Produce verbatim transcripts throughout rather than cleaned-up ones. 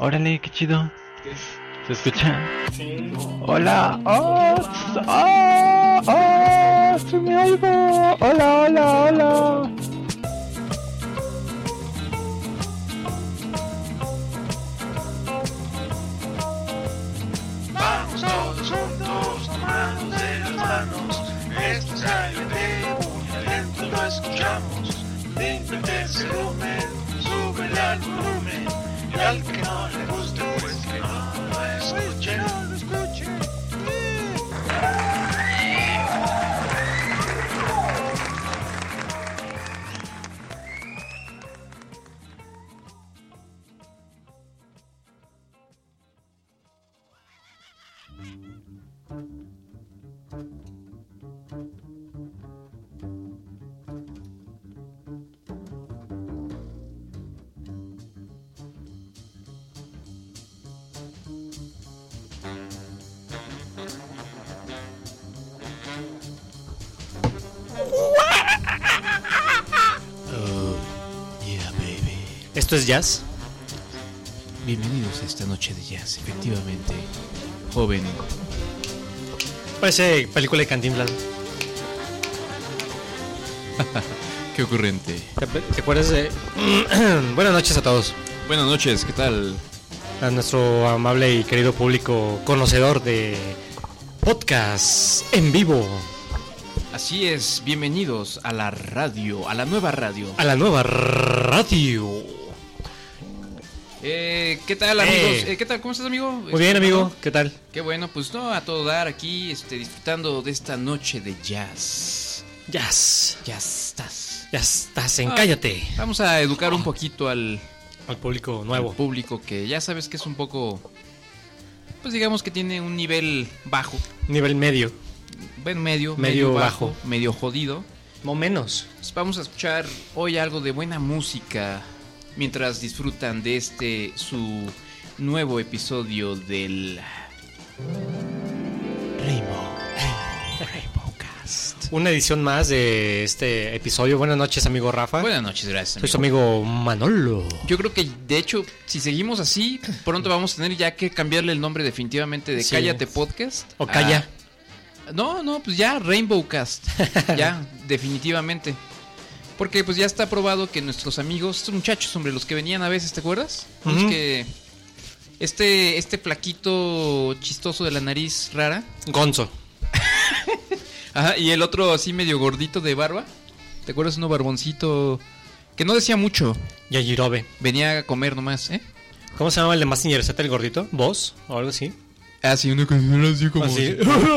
Órale, qué chido. ¿Se escucha? Sí. Hola. Oh, oh, oh, sí me oigo. Hola, hola, hola. Vamos todos juntos, tomados de las manos. Esto es A L T, muy adentro lo escuchamos. Límpiate el volumen, sube el volumen. Y al que no le guste, pues que no lo escuche. No lo escuche. ¿Esto es jazz? Bienvenidos a esta noche de jazz, efectivamente. Joven. Parece película de Cantinflas. Qué ocurrente. ¿Te, te acuerdas de...? Buenas noches a todos. Buenas noches, ¿qué tal? A nuestro amable y querido público conocedor de podcast en vivo. Así es, bienvenidos a la radio, a la nueva radio. A la nueva radio. Eh, ¿Qué tal, amigos? Eh. Eh, ¿Qué tal? ¿Cómo estás, amigo? Muy bien, amigo. ¿Qué tal? Qué bueno, pues no, a todo dar aquí, este, disfrutando de esta noche de jazz. Jazz. Ya estás. Ya estás en ah, Cállate. Vamos a educar un poquito al... Al público nuevo. Al público que ya sabes que es un poco... Pues digamos que tiene un nivel bajo. Nivel medio. Bueno, medio. Medio, medio bajo. bajo. Medio jodido. No menos. Pues vamos a escuchar hoy algo de buena música mientras disfrutan de este su nuevo episodio del Rainbow, Rainbowcast. Una edición más de este episodio. Buenas noches, amigo Rafa. Buenas noches, gracias, amigo. Soy su amigo Manolo. Yo creo que, de hecho, si seguimos así, pronto vamos a tener ya que cambiarle el nombre definitivamente de sí. Cállate Podcast. O Calla. A... No, no, pues ya Rainbowcast. Ya, definitivamente. Porque pues ya está probado que nuestros amigos, estos muchachos, hombre, los que venían a veces, ¿te acuerdas? Uh-huh. Los que... Este, este flaquito chistoso de la nariz rara. Gonzo. Ajá, y el otro así medio gordito de barba. ¿Te acuerdas? Uno barboncito que no decía mucho. Yajirobe. Venía a comer nomás, ¿eh? ¿Cómo se llamaba el de Mazinger Z, el gordito? ¿Vos? ¿O algo así? Ah, sí, una canción así como... ¿Así?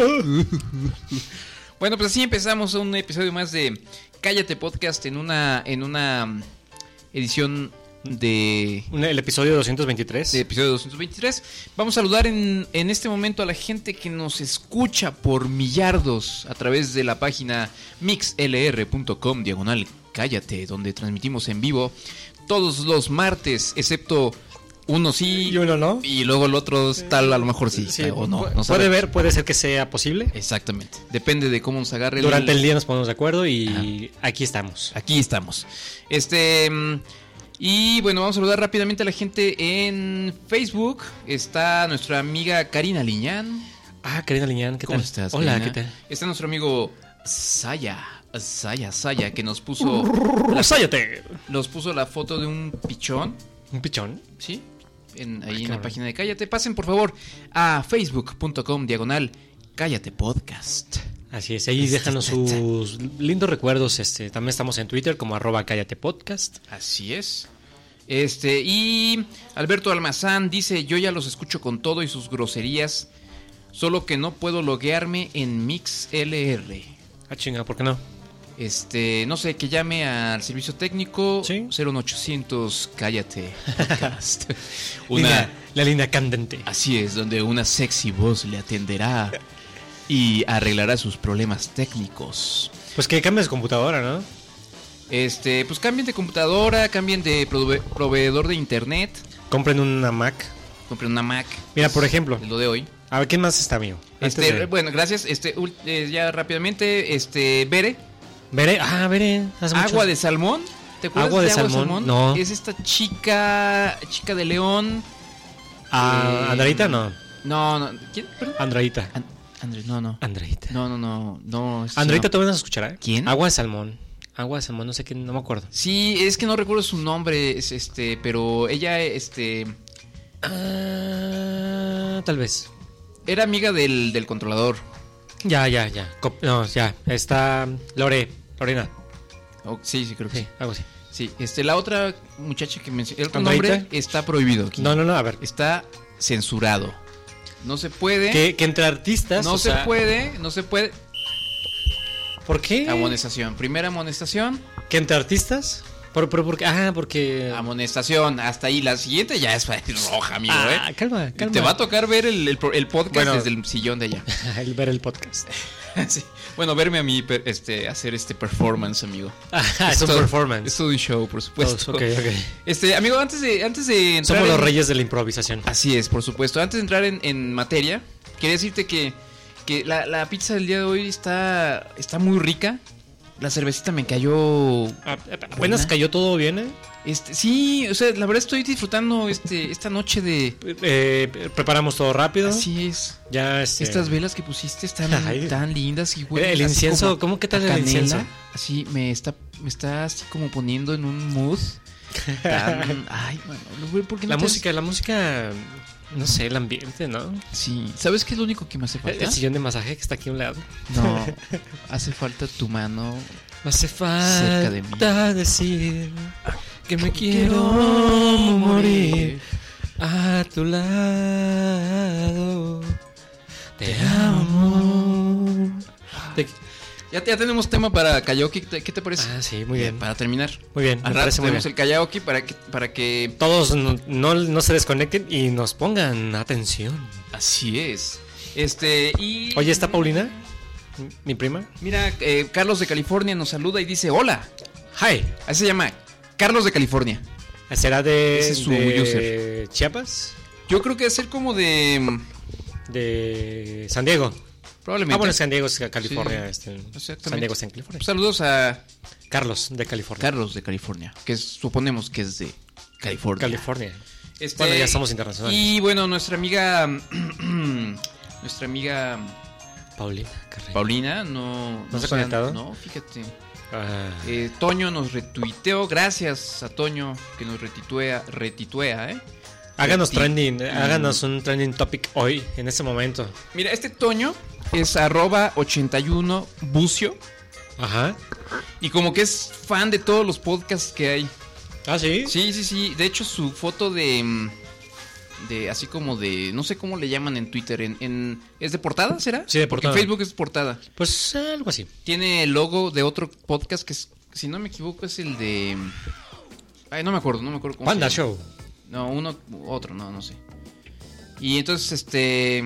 Bueno, pues así empezamos un episodio más de Cállate Podcast en una en una edición de... El episodio doscientos veintitrés. De episodio doscientos veintitrés. Vamos a saludar en, en este momento a la gente que nos escucha por millardos a través de la página mixlr punto com diagonal Cállate, donde transmitimos en vivo todos los martes, excepto... Uno sí y uno no. Y luego el otro tal, a lo mejor sí, sí o no. no puede ver, puede ser que sea posible. Exactamente. Depende de cómo nos agarre. Durante el, el día nos ponemos de acuerdo y Ajá. aquí estamos. Aquí estamos. Este y bueno, vamos a saludar rápidamente a la gente en Facebook. Está nuestra amiga Karina Liñán. Ah, Karina Liñán, ¿qué ¿Cómo tal? estás? Hola, Karina? ¿qué tal? Está nuestro amigo Saya. Saya, Saya, que nos puso la, Sáyate. Nos puso la foto de un pichón. ¿Un pichón? Sí. En, ahí ah, en la página de Cállate. Pasen por favor a facebook punto com diagonal Cállate Podcast. Así es, ahí déjanos sus lindos recuerdos. Este, también estamos en Twitter como arroba Cállate Podcast. Así es. Este, y Alberto Almazán dice: yo ya los escucho con todo y sus groserías, solo que no puedo loguearme en MixLR. Ah, chinga, ¿por qué no? Este, no sé, que llame al servicio técnico. ¿Sí? cero ochocientos Cállate Podcast. Una, línea, la línea candente. Así es, donde una sexy voz le atenderá y arreglará sus problemas técnicos. Pues que cambies de computadora, ¿no? Este, pues cambien de computadora, cambien de prove- proveedor de internet. Compren una Mac. Compren una Mac. Mira, por ejemplo, lo de hoy. A ver, ¿quién más está, amigo? Este, de... bueno, gracias. Este, eh, ya rápidamente, este, Bere. Bere, ah, Bere. Agua muchos... de salmón. ¿Te acuerdas agua de, de salmón? Agua de salmón? No. Es esta chica, chica de León, Ah, Eh, Andreita no. No, no. ¿Quién? Perdón. Andreita. An- André, no, no. Andreita. No, no, no. no este Andreita, no. tú vas a escuchar, ¿eh? ¿Quién? Agua de salmón. Agua de salmón, no sé quién, no me acuerdo. Sí, es que no recuerdo su nombre, es este, pero ella, este, Ah, tal vez. era amiga del, del controlador. Ya, ya, ya. Cop- No, ya. Está Lore. Lorena. Oh, sí, sí, creo que Sí, sí. algo así. Sí, este, la otra muchacha que mencioné, el otro ¿Andreita? nombre está prohibido aquí. No, no, no, a ver. Está censurado. No se puede. Que, que entre artistas. No o se sea, puede, no se puede. ¿Por qué? Amonestación. Primera amonestación. ¿Que entre artistas? Pero, pero porque. Ah, porque. Amonestación. Hasta ahí. La siguiente ya es roja, amigo, Ah, ¿eh? calma, calma. Te va a tocar ver el, el, el podcast Bueno. desde el sillón de allá. El ver el podcast. Sí. Bueno, verme a mí per- este, hacer este performance, amigo. Ah, es un todo- performance. Es todo un show, por supuesto. Todos, ok, ok. Este, amigo, antes de, antes de entrar. Somos los en- reyes de la improvisación. Así es, por supuesto. Antes de entrar en, en materia, quería decirte que, que la, la pizza del día de hoy está, está muy rica. La cervecita me cayó. Ah, Apenas buena. cayó todo bien, ¿eh? Este, sí, o sea, la verdad estoy disfrutando este, esta noche de. Eh, preparamos todo rápido. Así es. Ya este, Estas velas que pusiste están Ay. tan lindas y huelen El así incienso, como ¿cómo que a tal el canela. incienso? Así me está, me está así como poniendo en un mood. Tan, ay, mano, güey, ¿por qué no La te música, la música, no sé, el ambiente, ¿no? haces- Sí, ¿sabes qué es lo único que me hace El, falta? el sillón de masaje que está aquí a un lado. No, hace falta tu mano. Me hace Cerca de mí. falta decir que me quiero morir a tu lado. Te amo. Te- Ya, ya tenemos tema para karaoke, ¿qué te, qué te parece? Ah, sí, muy bien. Para terminar. Muy bien, me Al rato parece muy tenemos bien. el karaoke para que, para que... Todos no, no, no se desconecten y nos pongan atención. Así es. Este, y... Oye, ¿está Paulina? ¿Mi prima? Mira, eh, Carlos de California nos saluda y dice, hola. Hi. Así se llama, Carlos de California. ¿Será de, Ese es su de user. Chiapas? Yo creo que debe ser como de... mm, De San Diego. Probablemente. Ah, bueno, San Diego es California. Sí, este, exactamente. San Diego está en California. Saludos a Carlos, de California. Carlos de California, que es- suponemos que es de California. California. Este, Bueno, ya somos internacionales. Y bueno, nuestra amiga... nuestra amiga Paulina Carreño. Paulina no... ¿No se ha han- conectado? No, fíjate. Ah, Eh, Toño nos retuiteó. Gracias a Toño que nos retituea, retituea, ¿eh? háganos Reti- trending, háganos un trending topic hoy, en este momento. Mira, este Toño es arroba ochenta y uno bucio. Ajá. Y como que es fan de todos los podcasts que hay. Ah, sí. Sí, sí, sí. De hecho, su foto de... mm, de así como de... No sé cómo le llaman en Twitter. En, en- ¿Es de portada, será? Sí, de Porque portada. en Facebook es portada. Pues eh, algo así. Tiene el logo de otro podcast que, es, si no me equivoco, es el de... Ay, no me acuerdo, no me acuerdo cómo Panda se llama. Show. No, uno, otro, no, no sé. Y entonces, este...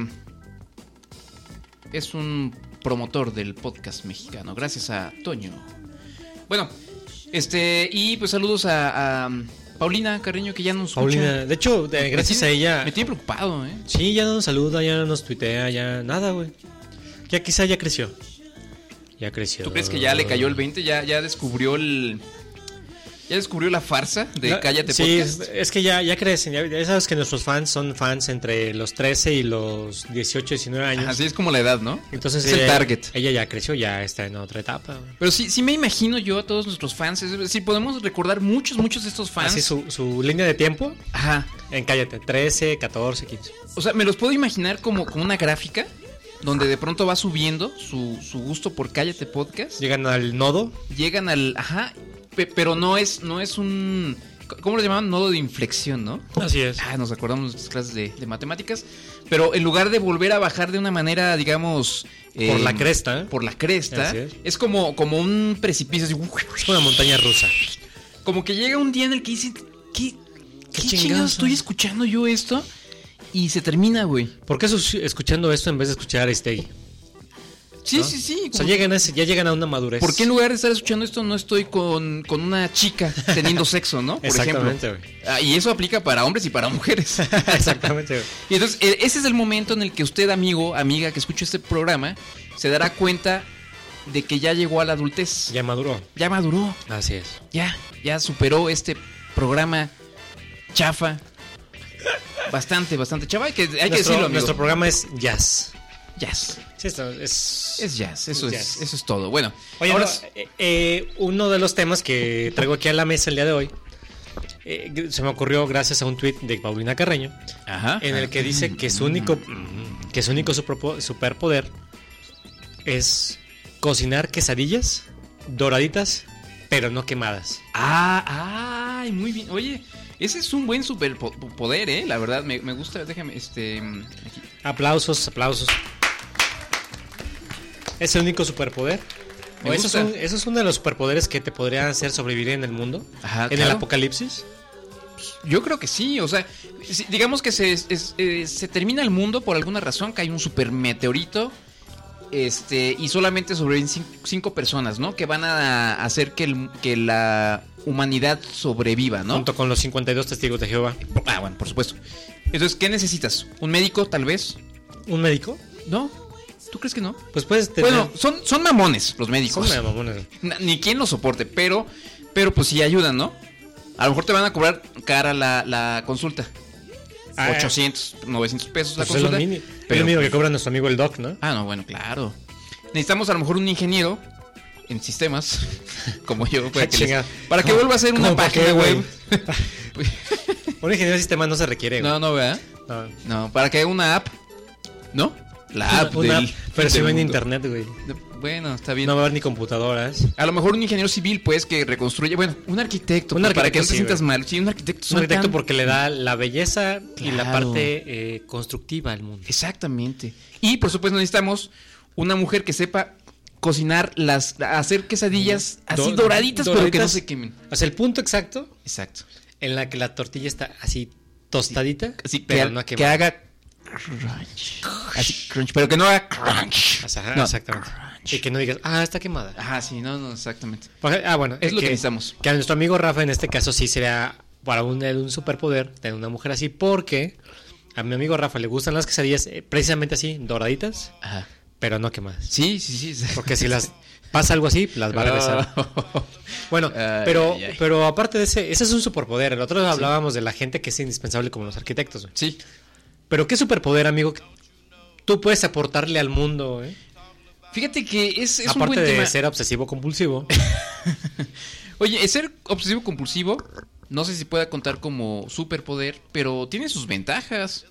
Es un promotor del podcast mexicano. Gracias a Toño. Bueno, este... Y pues saludos a, a Paulina Carreño, que ya nos escucha. Paulina. De hecho, de- Me gracias tiene- a ella. Me tiene preocupado, ¿eh? Sí, ya nos saluda, ya nos tuitea, ya nada, güey. Ya quizá ya creció. Ya creció. ¿Tú crees que ya le cayó el veinte? ¿Ya, ya descubrió el... ¿Ya descubrió la farsa de La- Cállate sí, Podcast? es, es que ya, ya crecen. Ya, ya sabes que nuestros fans son fans entre los trece y los dieciocho, diecinueve años. Así es como la edad, ¿no? Entonces es el ella, target. Ella ya creció, ya está en otra etapa. güey. Pero sí, sí me imagino yo a todos nuestros fans. Es decir, podemos recordar muchos, muchos de estos fans. Así su, su línea de tiempo Ajá. en Cállate, trece, catorce, quince. O sea, me los puedo imaginar como, como una gráfica donde de pronto va subiendo su, su gusto por Cállate Podcast. Llegan al nodo. Llegan al... Ajá. pe- pero no es, no es un... ¿Cómo lo llamaban? Nodo de inflexión, ¿no? Así es. Ah, nos acordamos de nuestras clases de, de matemáticas. Pero en lugar de volver a bajar de una manera, digamos... eh, Por la cresta. ¿eh? Por la cresta. Así es. Es como, como un precipicio. Así, Es una montaña rusa. como que llega un día en el que dicen... ¿Qué, qué chingados chingados estoy son? escuchando yo esto? Y se termina, güey. ¿Por qué sus- escuchando esto en vez de escuchar a Aristegui? Sí, ¿No? sí, sí. O sea, como- llegan a ese- ya llegan a una madurez. ¿Por qué en lugar de estar escuchando esto no estoy con, con una chica teniendo sexo, no? Por Exactamente, ejemplo. güey. Ah, y eso aplica para hombres y para mujeres. Exactamente, güey. Y entonces, eh, ese es el momento en el que usted, amigo, amiga, que escucha este programa, se dará cuenta de que ya llegó a la adultez. Ya maduró. Ya maduró. Así es. Ya, ya superó este programa chafa. bastante, bastante chava. Que hay nuestro, que decirlo, amigo. Nuestro programa es jazz. Jazz. Sí, esto es... Es jazz, eso es es, jazz. eso es todo. Bueno, Oye, ahora no, eh, eh, uno de los temas que traigo aquí a la mesa el día de hoy eh, se me ocurrió gracias a un tweet de Paulina Carreño, Ajá. en el que dice que su único que su único superpo- superpoder es cocinar quesadillas doraditas, pero no quemadas. Ah, ay, muy bien. Oye, ese es un buen superpoder, ¿eh? La verdad, me, me gusta. Déjame, este... Aquí. Aplausos, aplausos. ¿Es el único superpoder? Me ¿O eso, es gusta. un- eso es uno de los superpoderes que te podrían hacer sobrevivir en el mundo? Ajá, ¿En el claro. apocalipsis? Yo creo que sí, o sea, si- digamos que se, es- eh, se termina el mundo por alguna razón, cae un super meteorito, este, y solamente sobreviven cinco, cinco personas, ¿no? Que van a hacer que, el- que la humanidad sobreviva, ¿no? Junto con los cincuenta y dos testigos de Jehová. Ah, bueno, por supuesto. Entonces, ¿qué necesitas? ¿Un médico, tal vez? ¿Un médico? ¿No? ¿Tú crees que no? Pues puedes tener... Bueno, son, son mamones los son médicos. medio mamones. Na- Ni quien los soporte, pero, pero pues sí ayudan, ¿no? A lo mejor te van a cobrar cara la, la consulta. Ah, ochocientos, novecientos pesos la Pues es lo consulta. mínimo, es pero- lo mínimo que cobra nuestro amigo el Doc, ¿no? Ah, no, bueno, claro. Necesitamos a lo mejor un ingeniero en sistemas, como yo, para que, les- Chinga. para que ¿Cómo- vuelva a hacer una cómo para página qué, web. güey? Un ingeniero de sistemas no se requiere, güey. No, no, ¿verdad? No. No, para que haga una app, ¿no? La app Una- del, pero si del no en mundo. internet, güey. Bueno, está bien. No va a haber ni computadoras. A lo mejor un ingeniero civil, pues, que reconstruye. Bueno, un arquitecto. Un pues, para arquitecto, que no te sí, sientas güey. mal. Sí, un arquitecto. Un suena arquitecto tan- porque le da la belleza y la Claro. parte eh, constructiva al mundo. Exactamente. Y por supuesto necesitamos una mujer que sepa cocinar las, hacer quesadillas así Do- doraditas, pero que no doraditas. se quemen. O sea, el punto exacto Exacto. en la que la tortilla está así tostadita, Así pero que, no que quemada. haga crunch. Así crunch, pero que no haga crunch. Ajá, No, exactamente. crunch. Y que no digas, ah, está quemada. Ajá, sí, no, no, exactamente. Porque- Ah, bueno, Es eh, lo que necesitamos. Que a nuestro amigo Rafa en este caso sí sería para un, un superpoder tener una mujer así, porque a mi amigo Rafa le gustan las quesadillas eh, precisamente así, doraditas, Ajá. pero no quemadas. Sí, sí, sí. Porque si las pasa algo así, las va a regresar. Bueno, Ay, pero, ay, ay. pero aparte de ese, ese es un superpoder. El otro hablábamos de la gente que es indispensable como los arquitectos, güey. Sí. Pero qué superpoder, amigo, que tú puedes aportarle al mundo, ¿eh? Fíjate que es, es un Aparte buen de tema. ser obsesivo compulsivo. Oye, ser obsesivo compulsivo, no sé si pueda contar como superpoder, pero tiene sus ventajas.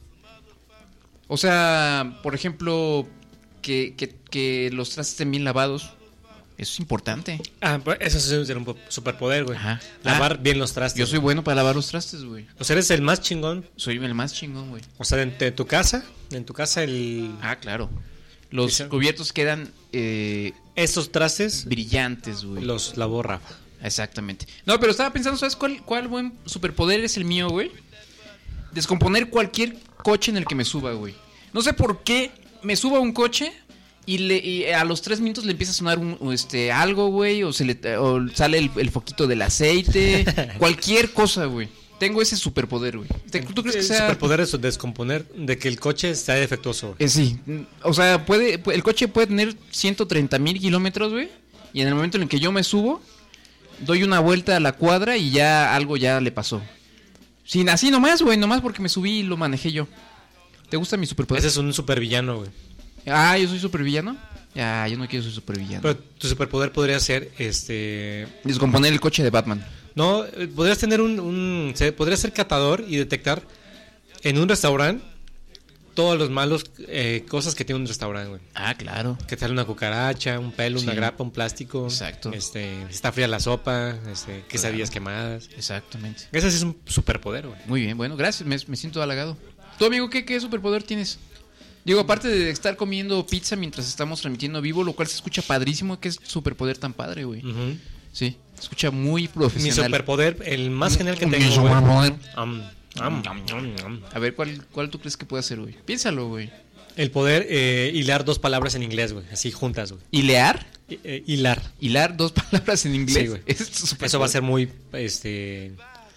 O sea, por ejemplo, que, que, que los trastes estén bien lavados. Eso es importante. Ah, pues eso sí es un po- superpoder, güey. Ajá. Lavar Ah, bien los trastes. Yo soy bueno para lavar los trastes, güey. O sea, eres el más chingón. Soy el más chingón, güey. O sea, en, de tu casa, en tu casa el Ah, claro. Los Eso. cubiertos quedan eh, estos trastes brillantes, güey. los lavó Rafa. Exactamente. No, pero estaba pensando, ¿sabes cuál, cuál buen superpoder es el mío, güey? Descomponer cualquier coche en el que me suba, güey. No sé por qué me subo a un coche y, le, y a los tres minutos le empieza a sonar un, o este, algo, güey, o, se le, o sale el, el foquito del aceite, cualquier cosa, güey. Tengo ese superpoder, güey. ¿Te- ¿Tú crees que El sea...? superpoder es descomponer de que el coche está defectuoso. güey. Eh, sí, o sea, puede, el coche puede tener ciento treinta mil kilómetros, güey. Y en el momento en el que yo me subo, doy una vuelta a la cuadra y ya algo ya le pasó. Sin así nomás, güey, nomás porque me subí y lo manejé yo. ¿Te gusta mi superpoder? Ese es un supervillano, güey. Ah, ¿yo soy supervillano? Ya, yo no quiero ser supervillano. Pero tu superpoder podría ser, este... Descomponer el coche de Batman. No, eh, podrías tener un... un se- podrías ser catador y detectar en un restaurante todos los malos eh, cosas que tiene un restaurante, güey. Ah, claro. Que sale una cucaracha, un pelo, una Sí. grapa, un plástico. Exacto. Este, está fría la sopa, este, quesadillas quemadas. Exactamente. Ese sí es un superpoder, güey. Muy bien, bueno, gracias, me, me siento halagado. ¿Tú, amigo, qué, qué superpoder tienes? Digo, aparte de estar comiendo pizza mientras estamos transmitiendo vivo, lo cual se escucha padrísimo, ¿qué es superpoder tan padre, güey? Ujú. Sí, se escucha muy Mi profesional. superpoder, el más genial que Mi tengo, güey. superpoder. Am, am, am, am. A ver, ¿cuál, ¿cuál tú crees que puede hacer, güey? Piénsalo, güey. El poder eh, hilar dos palabras en inglés, güey. Así juntas, güey. ¿Hilear? I- eh, hilar. Hilar dos palabras en inglés. Sí, güey. Ese es tu superpoder. Eso va a ser muy, este...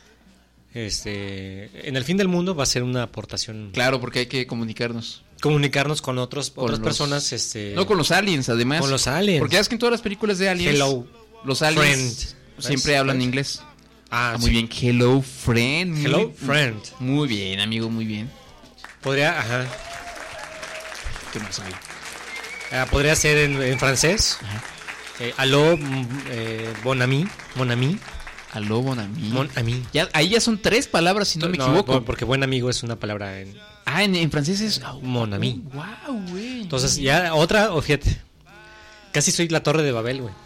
Este... En el fin del mundo va a ser una aportación. Claro, porque hay que comunicarnos. Comunicarnos con otros, Con otras los- personas, este... No con los aliens, además. Con los aliens. Porque es que en todas las películas de aliens, Hello, los aliens friend. siempre ¿Ves? hablan ¿Ves? inglés. Ah, Ah, muy sí. bien. Hello, friend. Muy- Hello, friend. Muy bien, amigo, muy bien. Podría, ajá. ¿Qué más, amigo? Ah, podría ser en, en francés. Ajá. Eh, aló, mm, eh, bon ami, mon ami, Aló, bon ami. mon ami. Ya, ahí ya son tres palabras, si no me equivoco. por- porque buen amigo es una palabra en Ah, en, en francés es... mon ami. Wow, güey. Entonces, ya otra, o fíjate. Casi soy la Torre de Babel, güey.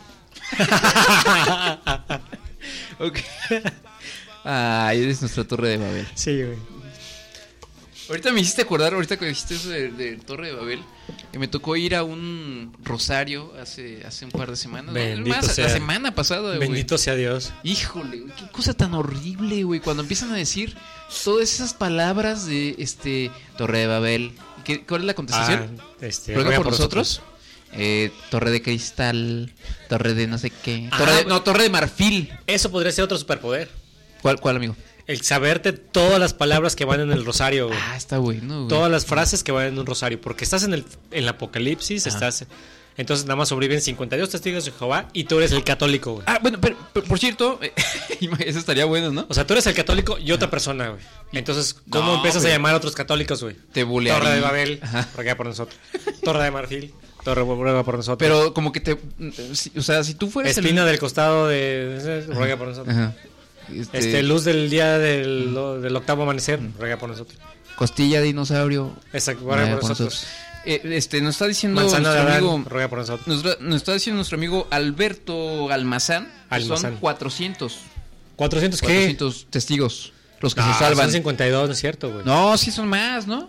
Ok. Ah, eres nuestra torre de Babel. Sí, güey. Ahorita me hiciste acordar, ahorita que dijiste eso de, de Torre de Babel, que me tocó ir a un rosario hace, hace un par de semanas. Bendito Más, sea. la semana pasada, güey. Bendito sea Dios. Híjole, güey, qué cosa tan horrible, güey. Cuando empiezan a decir todas esas palabras de este Torre de Babel. ¿Qué, ¿Cuál es la contestación? Ah, este, ¿Ruega ruega por nosotros? Eh, torre de cristal, torre de no sé qué. Torre Ah, de- no, torre de marfil. Eso podría ser otro superpoder. ¿Cuál, cuál, amigo? El saberte todas las palabras que van en el rosario, güey. Ah, está bueno, güey. Todas las frases que van en un rosario. Porque estás en el, en el apocalipsis, Ajá. estás... Entonces nada más sobreviven cincuenta y dos testigos de Jehová y tú eres el católico, güey. Ah, bueno, pero, pero, por cierto, eh, eso estaría bueno, ¿no? O sea, tú eres el católico y otra persona, güey. Entonces, ¿cómo No, empiezas güey. a llamar a otros católicos, güey? Te bulearía. Torre de Babel, Ajá. ruega por nosotros. Torre de Marfil, Torre ruega por nosotros. Pero como que te... si- O sea, si tú fueras Espina el... del costado de... ruega por nosotros. Ajá. Este, Este, luz del día del, lo- del octavo amanecer, ruega por nosotros. Costilla de dinosaurio. Exacto, ruega Ruega por por nosotros. Eh, este, nos está diciendo Manzana de nuestro Adán, amigo... ruega por nosotros. Nos, nos está diciendo nuestro amigo Alberto Almazán, que son Almazán. cuatrocientos. ¿cuatrocientos qué? cuatrocientos testigos los que Ah, se salvan. son cincuenta y dos, no es cierto, güey. No, sí son más, ¿no?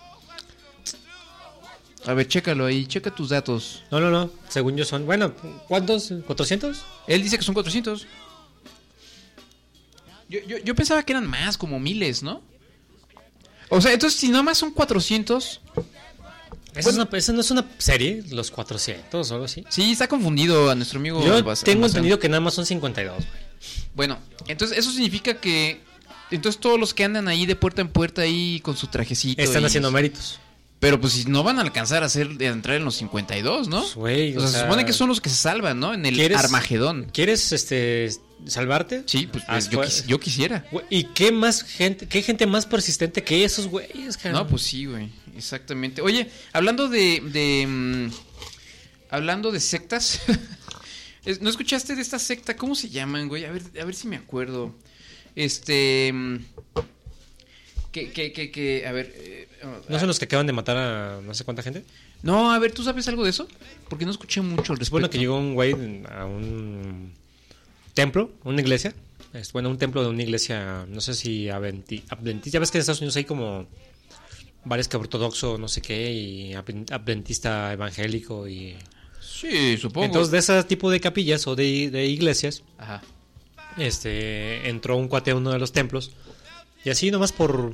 A ver, chécalo ahí, checa tus datos. No, no, no. Según yo son. Bueno, ¿cuántos? ¿cuatrocientos? Él dice que son cuatrocientos. Yo, yo, yo pensaba que eran más, como miles, ¿no? O sea, entonces si nada más son cuatrocientos... ¿Esa, es una, esa no es una serie? ¿Los cuatrocientos o algo así? Sí, está confundido a nuestro amigo. Yo Albaz- tengo Almazán. entendido que nada más son cincuenta y dos, güey. Bueno, entonces eso significa que... Entonces todos los que andan ahí de puerta en puerta ahí con su trajecito... Están y- haciendo méritos. Pero pues si no van a alcanzar a, hacer, a entrar en los cincuenta y dos, ¿no? Pues, güey, o sea, o se sea, supone que son los que se salvan, ¿no? En el ¿quieres- Armagedón. ¿Quieres este salvarte? Sí, pues, pues, Haz yo, fue- quis- yo quisiera. Güey, ¿y qué más gente, qué gente más persistente que esos güeyes, cabrón? No, pues sí, güey. Exactamente. Oye, hablando de... de mm, hablando de sectas... es- ¿No escuchaste de esta secta? ¿Cómo se llaman, güey? A ver, a ver si me acuerdo. Este... mm, que, que, que, que... A ver... eh, ¿No son los que acaban de matar a no sé cuánta gente? No, a ver, ¿tú sabes algo de eso? Porque no escuché mucho al respecto. Bueno, que llegó un güey a un templo, una iglesia. Es, bueno, un templo de una iglesia, no sé si adventi- adventista. Ya ves que en Estados Unidos hay como varios que ortodoxo, no sé qué, y adven- adventista evangélico. Y Sí, supongo. entonces, de ese tipo de capillas o de, de iglesias, Ajá. este entró un cuate a uno de los templos. Y así nomás por...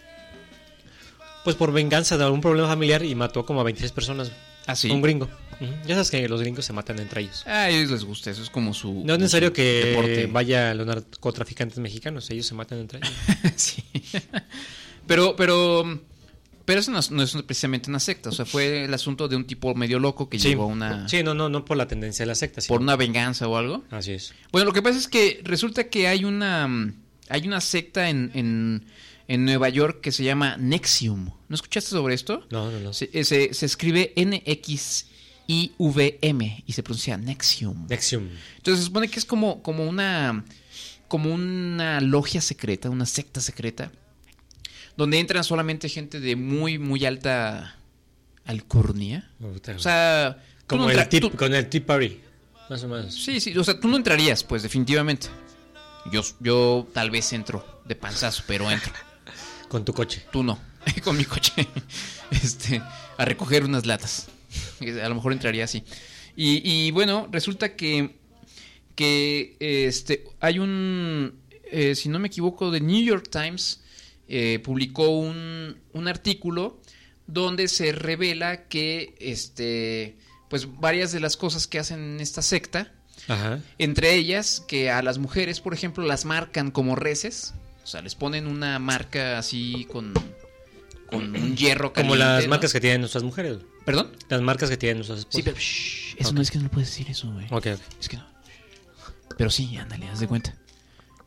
Pues por venganza de algún problema familiar y mató como a veintiséis personas. ¿Ah, sí? Un gringo. Ujú. Ya sabes que los gringos se matan entre ellos. Ah, a ellos les gusta, eso es como su... No es como necesario su que deporte. vaya a los narcotraficantes mexicanos, ellos se matan entre ellos. Sí. Pero, pero... Pero eso no es, no es precisamente una secta, o sea, fue el asunto de un tipo medio loco que Sí. llegó a una... Sí, no, no, no por la tendencia de la secta, sino- por una venganza o algo. Así es. Bueno, lo que pasa es que resulta que hay una... mm, Hay una secta en, en, en Nueva York que se llama Nexium. ¿No escuchaste sobre esto? No, no, no. Se, eh, se, se escribe N X I V M y se pronuncia Nexium. Nexium. Entonces se supone que es como, como una como una logia secreta, una secta secreta, donde entran solamente gente de muy, muy alta alcurnia. O sea, tú como no el entra- tip, tú- con el Tea Party, más o menos. Sí, sí, o sea, tú no entrarías, pues, definitivamente. Yo, yo tal vez entro de panzazo, pero entro. Con tu coche. Tú no, con mi coche, este, a recoger unas latas. A lo mejor entraría así. Y, y bueno, resulta que, que este, hay un, eh, si no me equivoco, The New York Times eh, publicó un, un artículo donde se revela que, este, pues, varias de las cosas que hacen en esta secta, Ajá. entre ellas que a las mujeres, por ejemplo, las marcan como reces. O sea, les ponen una marca así con, con un hierro caliente. Como las ¿no? marcas que tienen nuestras mujeres. ¿Perdón? Las marcas que tienen nuestras esposas. Sí, pero shh, eso Ok. no es que no puedes decir eso, güey. Ok, ok. Es que no. Pero sí, ándale, haz de cuenta.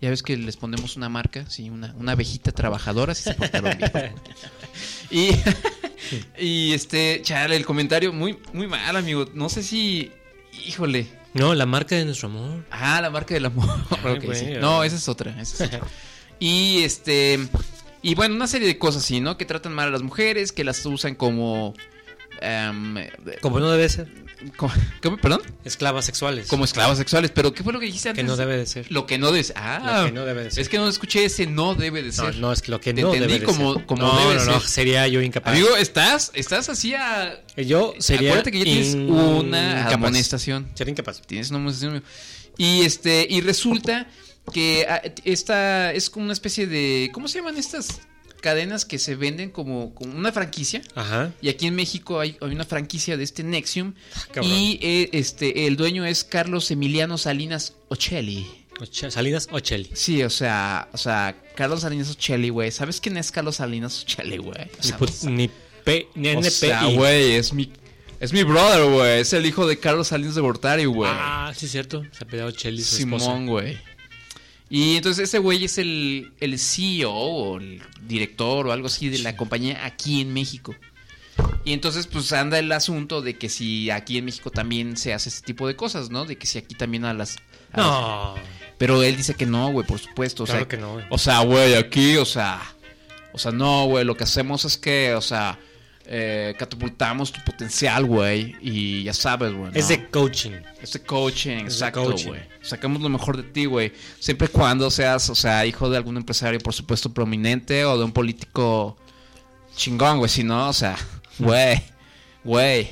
Ya ves que les ponemos una marca, sí, una, una abejita trabajadora, si se portaron bien. y, y este, chale, el comentario muy, muy mal, amigo. No sé si, híjole. No, la marca de nuestro amor. Ah, la marca del amor. Ay, Okay, güey, sí. ay. No, esa es otra, esa es otra. Y este, y bueno, una serie de cosas así, ¿no? Que tratan mal a las mujeres, que las usan como... Um, Como no debe ser. como, ¿cómo? ¿Perdón? Esclavas sexuales. Como esclavas sexuales. ¿Pero qué fue lo que dijiste Que antes? no debe de ser. Lo que no debe ser. Ah, Lo que no debe de ser. es que no escuché ese no debe de No, ser. no, es que lo que Te no entendí debe de como- ser. como no, debe no, no, ser. sería yo incapaz. Amigo, estás, estás así a... yo sería Acuérdate que ya tienes una incapaz. amonestación. Sería incapaz. Tienes una amonestación, amigo. Y este, y resulta que ah, esta es como una especie de... ¿Cómo se llaman estas cadenas que se venden como, como una franquicia? Ajá. Y aquí en México hay, hay una franquicia de este Nexium. Cabrón. Y eh, este el dueño es Carlos Emiliano Salinas Ocelli. Oche- Salinas Ocelli. Sí, o sea, o sea, Carlos Salinas Ocelli, güey. ¿Sabes quién es Carlos Salinas Ocelli, güey? O Ni, sea, put- ni P, ni o N P I. sea, güey, es mi es mi brother, güey. Es el hijo de Carlos Salinas de Gortari, güey. Ah, sí, es cierto. Se ha peleado Ocelli, su esposa. Simón, güey. Y entonces ese güey es el, el C E O o el director o algo así de la compañía aquí en México. Y entonces pues anda el asunto de que si aquí en México también se hace ese tipo de cosas, ¿no? De que si aquí también a las... a las- No. Pero él dice que no, güey, por supuesto. O Claro sea, que no, güey. O sea, güey, aquí, o sea... O sea, no, güey, lo que hacemos es que, o sea... Eh, catapultamos tu potencial, güey. Y ya sabes, güey. Es ¿no? de coaching. Es de coaching, Es de exacto, coaching. güey. Sacamos lo mejor de ti, güey. Siempre y cuando seas, o sea, hijo de algún empresario, por supuesto, prominente o de un político chingón, güey. Si no, o sea, güey, güey.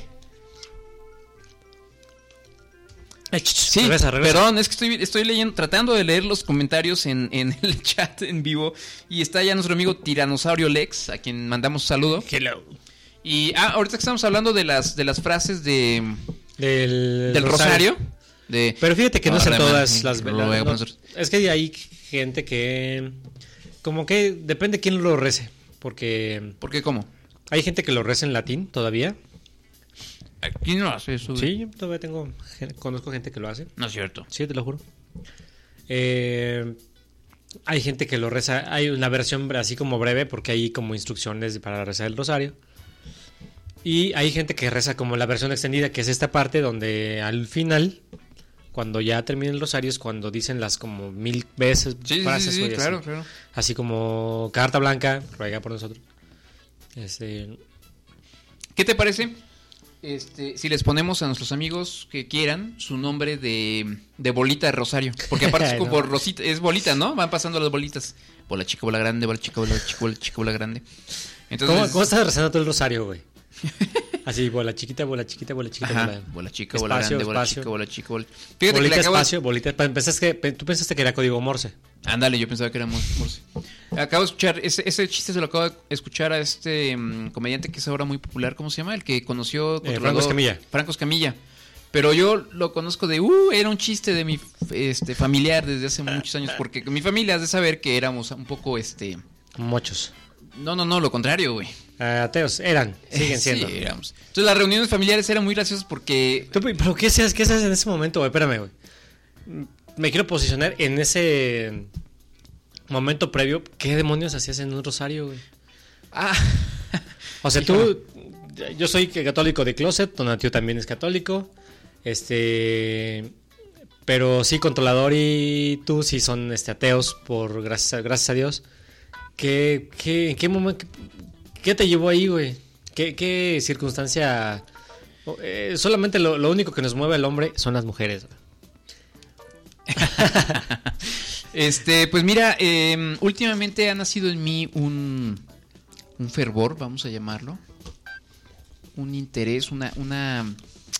Sí, regresa, regresa. perdón, es que estoy, estoy leyendo, tratando de leer los comentarios en, en el chat en vivo. Y está ya nuestro amigo Tiranosaurio Lex, a quien mandamos un saludo. Hello. Y ah, ahorita que estamos hablando de las, de las frases de, Del, del Rosario. De, Pero fíjate que no es en Órale, todas man, las lo voy a no, poner. es que hay gente que como que depende quién lo rece, porque ¿Por qué cómo? hay gente que lo reza en latín todavía. ¿Quién no hace eso? Sí, yo todavía tengo gen- conozco gente que lo hace. No es cierto. Sí, te lo juro. Eh, hay gente que lo reza, hay una versión así como breve porque hay como instrucciones para rezar el rosario. Y hay gente que reza como la versión extendida, que es esta parte donde al final, cuando ya termina el rosario, es cuando dicen las como mil veces Sí, sí, frases. sí, sí, güey, claro, así. claro. Así como carta blanca, ruega por nosotros. Este, ¿Qué te parece? Este, si les ponemos a nuestros amigos que quieran su nombre de, de bolita de rosario. Porque aparte es como No. rosita, es bolita, ¿no? Van pasando las bolitas. Bola chica, bola grande, bola chica, bola chica, bola chica, bola grande. Entonces, ¿cómo, ¿Cómo estás rezando todo el rosario, güey? Así, bola chiquita, bola chiquita, bola chiquita, ajá, bola. bola chica, bola Espacio, grande, bola espacio. chica, bola chica, bola... Fíjate que Bolita, le acabo de- espacio, bolita. Pa- Pensaste que, pe- tú pensaste que era código Morse. Ándale, yo pensaba que era Morse. Morse. Acabo de escuchar, ese, ese chiste se lo acabo de escuchar a este mm, comediante que es ahora muy popular, ¿cómo se llama? El que conoció... Franco controló- Escamilla. Franco Escamilla. Pero yo lo conozco de, uh, era un chiste de mi este, familiar desde hace muchos años, porque mi familia has de saber que éramos un poco, este... Muchos. No, no, no, lo contrario, güey. Eh, ateos, eran, siguen siendo. Sí, éramos. Entonces las reuniones familiares eran muy graciosas porque... Tú, pero ¿qué haces, qué haces en ese momento, güey? Espérame, güey. Me quiero posicionar en ese momento previo. ¿Qué demonios hacías en un rosario, güey? Ah, O sea, tú... Yo soy católico de closet, Tonatio también es católico. Este... Pero sí, Controlador y tú sí son este, ateos, por gracias a, gracias a Dios. ¿Qué, qué, ¿En qué momento... ¿Qué te llevó ahí, güey? ¿Qué, qué circunstancia...? Eh, solamente lo, lo único que nos mueve al hombre son las mujeres, güey. este, pues mira, eh, últimamente ha nacido en mí un, un fervor, vamos a llamarlo. Un interés, una, una...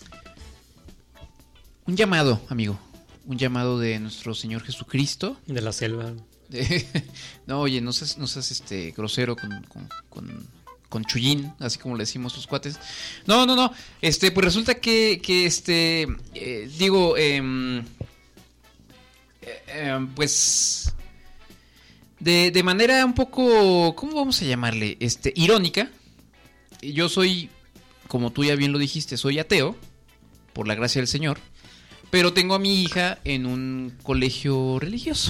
Un llamado, amigo. Un llamado de nuestro Señor Jesucristo. De la selva. De- no, oye, no seas, no seas este grosero con, con, con, con Chuyín, así como le decimos los cuates. No, no, no. Este, pues resulta que, que este, eh, digo, em, eh, em, pues, de, de manera un poco, ¿cómo vamos a llamarle? Este, irónica. Yo soy, como tú ya bien lo dijiste, soy ateo, por la gracia del Señor, pero tengo a mi hija en un colegio religioso.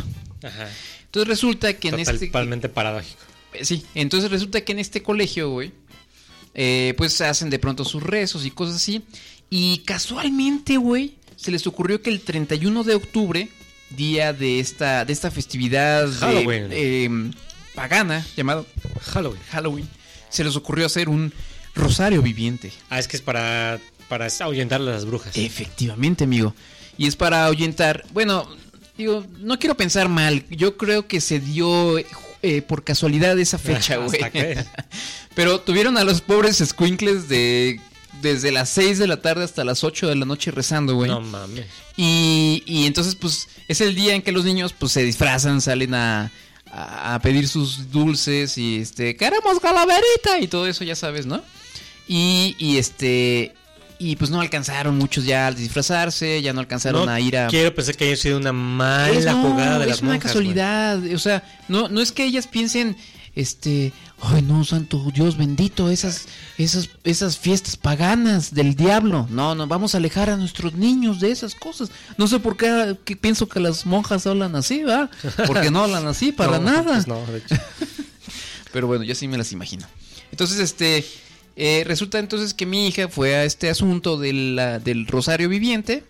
Ajá. Entonces resulta que en este... Totalmente paradójico. Sí, entonces resulta que en este colegio, güey, eh, pues hacen de pronto sus rezos y cosas así. Y casualmente, güey, se les ocurrió que el treinta y uno de octubre, día de esta, de esta festividad Halloween. De, eh, pagana, llamado Halloween. Halloween, se les ocurrió hacer un rosario viviente. Ah, es que es para, para ahuyentar a las brujas. Efectivamente, amigo. Y es para ahuyentar, bueno, digo, no quiero pensar mal, yo creo que se dio eh, por casualidad esa fecha, güey. Pero tuvieron a los pobres escuincles de desde las seis de la tarde hasta las ocho de la noche rezando, güey. No mames. Y, y entonces, pues, es el día en que los niños, pues, se disfrazan, salen a, a, a pedir sus dulces y, este, queremos calaverita y todo eso, ya sabes, ¿no? Y, y este... Y pues no alcanzaron muchos ya al disfrazarse, ya no alcanzaron no a ir a... Quiero pensar que haya sido una mala Es, no, jugada de es las una monjas, casualidad, güey. O sea, no, no es que ellas piensen, este, ay no, santo Dios bendito, esas, esas, esas fiestas paganas del diablo. No, no, vamos a alejar a nuestros niños de esas cosas. No sé por qué, qué pienso que las monjas hablan así, ¿verdad? Porque no hablan así para no, nada. Pues no, de hecho. Pero bueno, yo sí me las imagino. Entonces, este... Eh, resulta entonces que mi hija fue a este asunto de la, del rosario viviente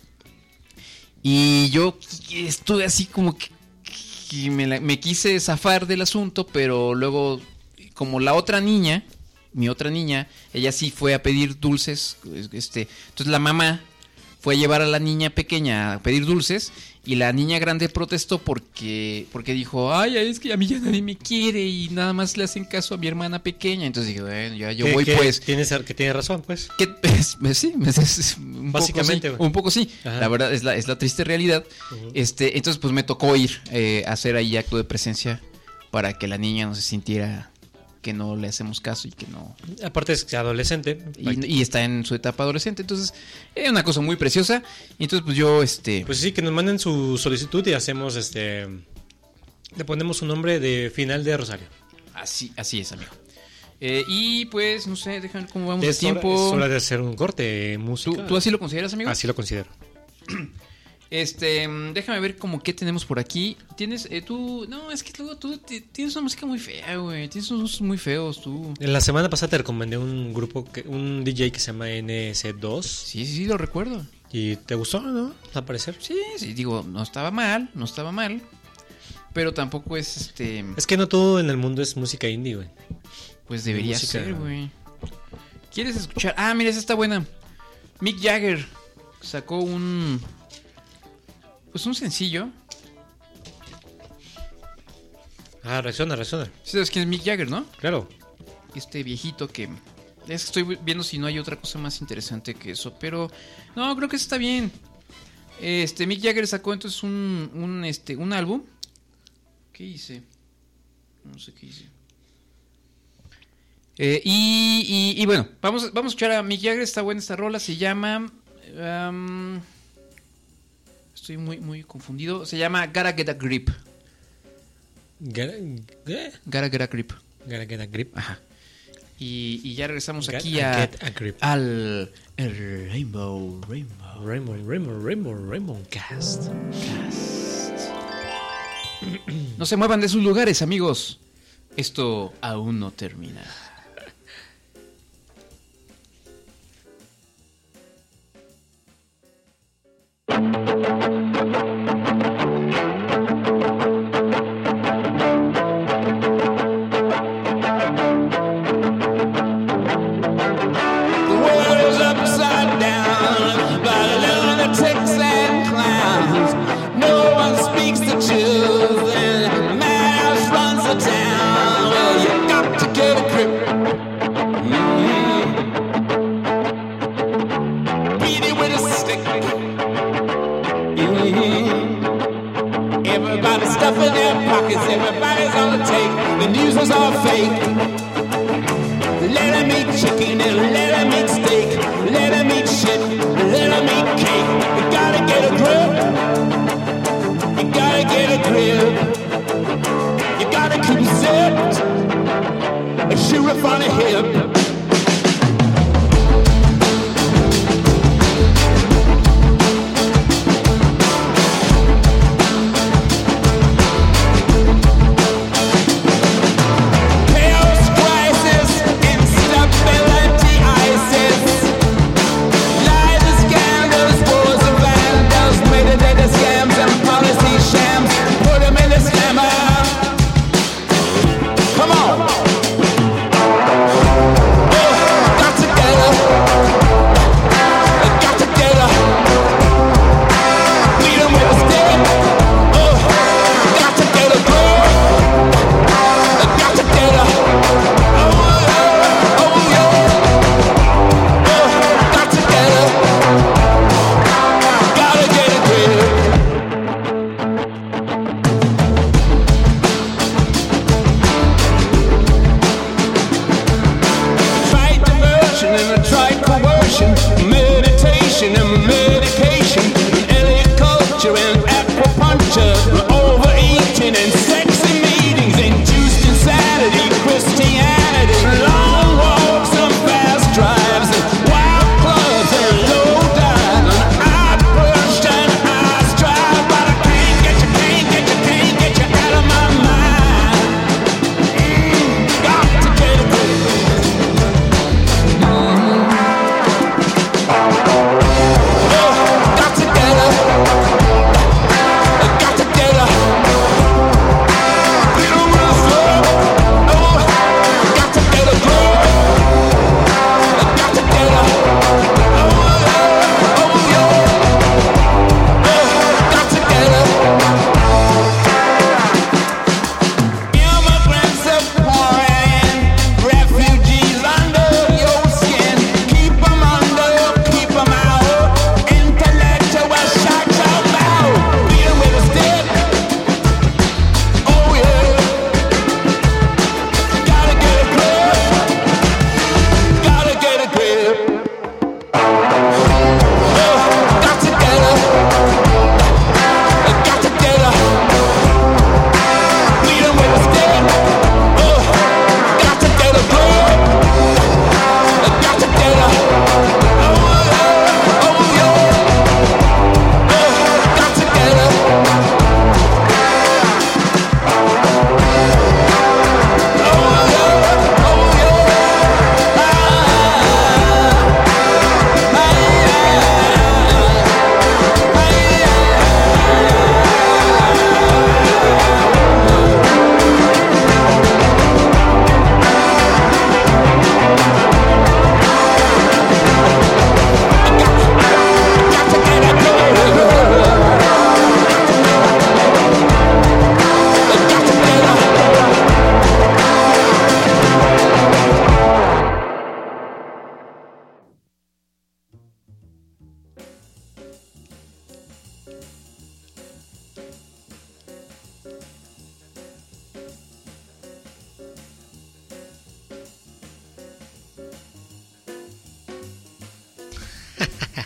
y yo estuve así como que, que me, la, me quise zafar del asunto, pero luego como la otra niña, mi otra niña, ella sí fue a pedir dulces, este, entonces la mamá fue a llevar a la niña pequeña a pedir dulces y la niña grande protestó porque porque dijo, ay, es que a mí ya nadie me quiere y nada más le hacen caso a mi hermana pequeña. Entonces dije, bueno, ya yo voy, que, pues. Tienes, que tiene razón, pues. Que, es, sí, es, es, un básicamente. Poco sí, un poco sí. Ajá. La verdad es la, es la triste realidad. Uh-huh. Este, entonces, pues me tocó ir eh, a hacer ahí acto de presencia para que la niña no se sintiera que no le hacemos caso y que no... Aparte es adolescente. Y, y está en su etapa adolescente, entonces es una cosa muy preciosa. Y entonces pues yo, este... Pues sí, que nos manden su solicitud y hacemos, este... Le ponemos un nombre de final de Rosario. Así, así es, amigo. Eh, y pues, no sé, déjame ver cómo vamos de tiempo. Hora, es hora de hacer un corte musical. ¿Tú, ¿Tú así lo consideras, amigo? Así lo considero. Este, déjame ver como qué tenemos por aquí. Tienes, eh, tú, no, es que luego tú tienes una música muy fea, güey. Tienes unos muy feos, tú. En la semana pasada te recomendé un grupo, que, un D J que se llama N S dos. Sí, sí, sí, lo recuerdo. ¿Y te gustó, no? Al parecer. Sí, sí, digo, no estaba mal, no estaba mal. Pero tampoco es, este... Es que no todo en el mundo es música indie, güey. Pues debería música... ser, güey. ¿Quieres escuchar? Ah, mira, esa está buena. Mick Jagger sacó un... Pues un sencillo. Ah, reacciona, reacciona. Sí, sabes quién es Mick Jagger, ¿no? Claro. Este viejito que... Es que estoy viendo si no hay otra cosa más interesante que eso. Pero... No, creo que eso está bien. Este, Mick Jagger sacó entonces un... Un, este, un álbum. ¿Qué hice? No sé qué hice. Eh, y, y, y bueno, vamos, vamos a escuchar a Mick Jagger. Está buena esta rola. Se llama... Um, Estoy muy, muy confundido. Se llama Gotta Get a Grip. Gotta, Gotta Get a Grip. Gotta Get a Grip. Ajá. Y, y ya regresamos Gotta aquí a, a, a grip. al el Rainbow, Rainbow, Rainbow, Rainbow, Rainbow, Rainbow Cast. Cast. No se muevan de sus lugares, amigos. Esto aún no termina. Everybody's on the take. The news is all fake. Let them eat chicken and let them eat steak. Let them eat shit, let them eat cake. You gotta get a grip. You gotta get a grip. You gotta keep zipped. A sheriff on a hip.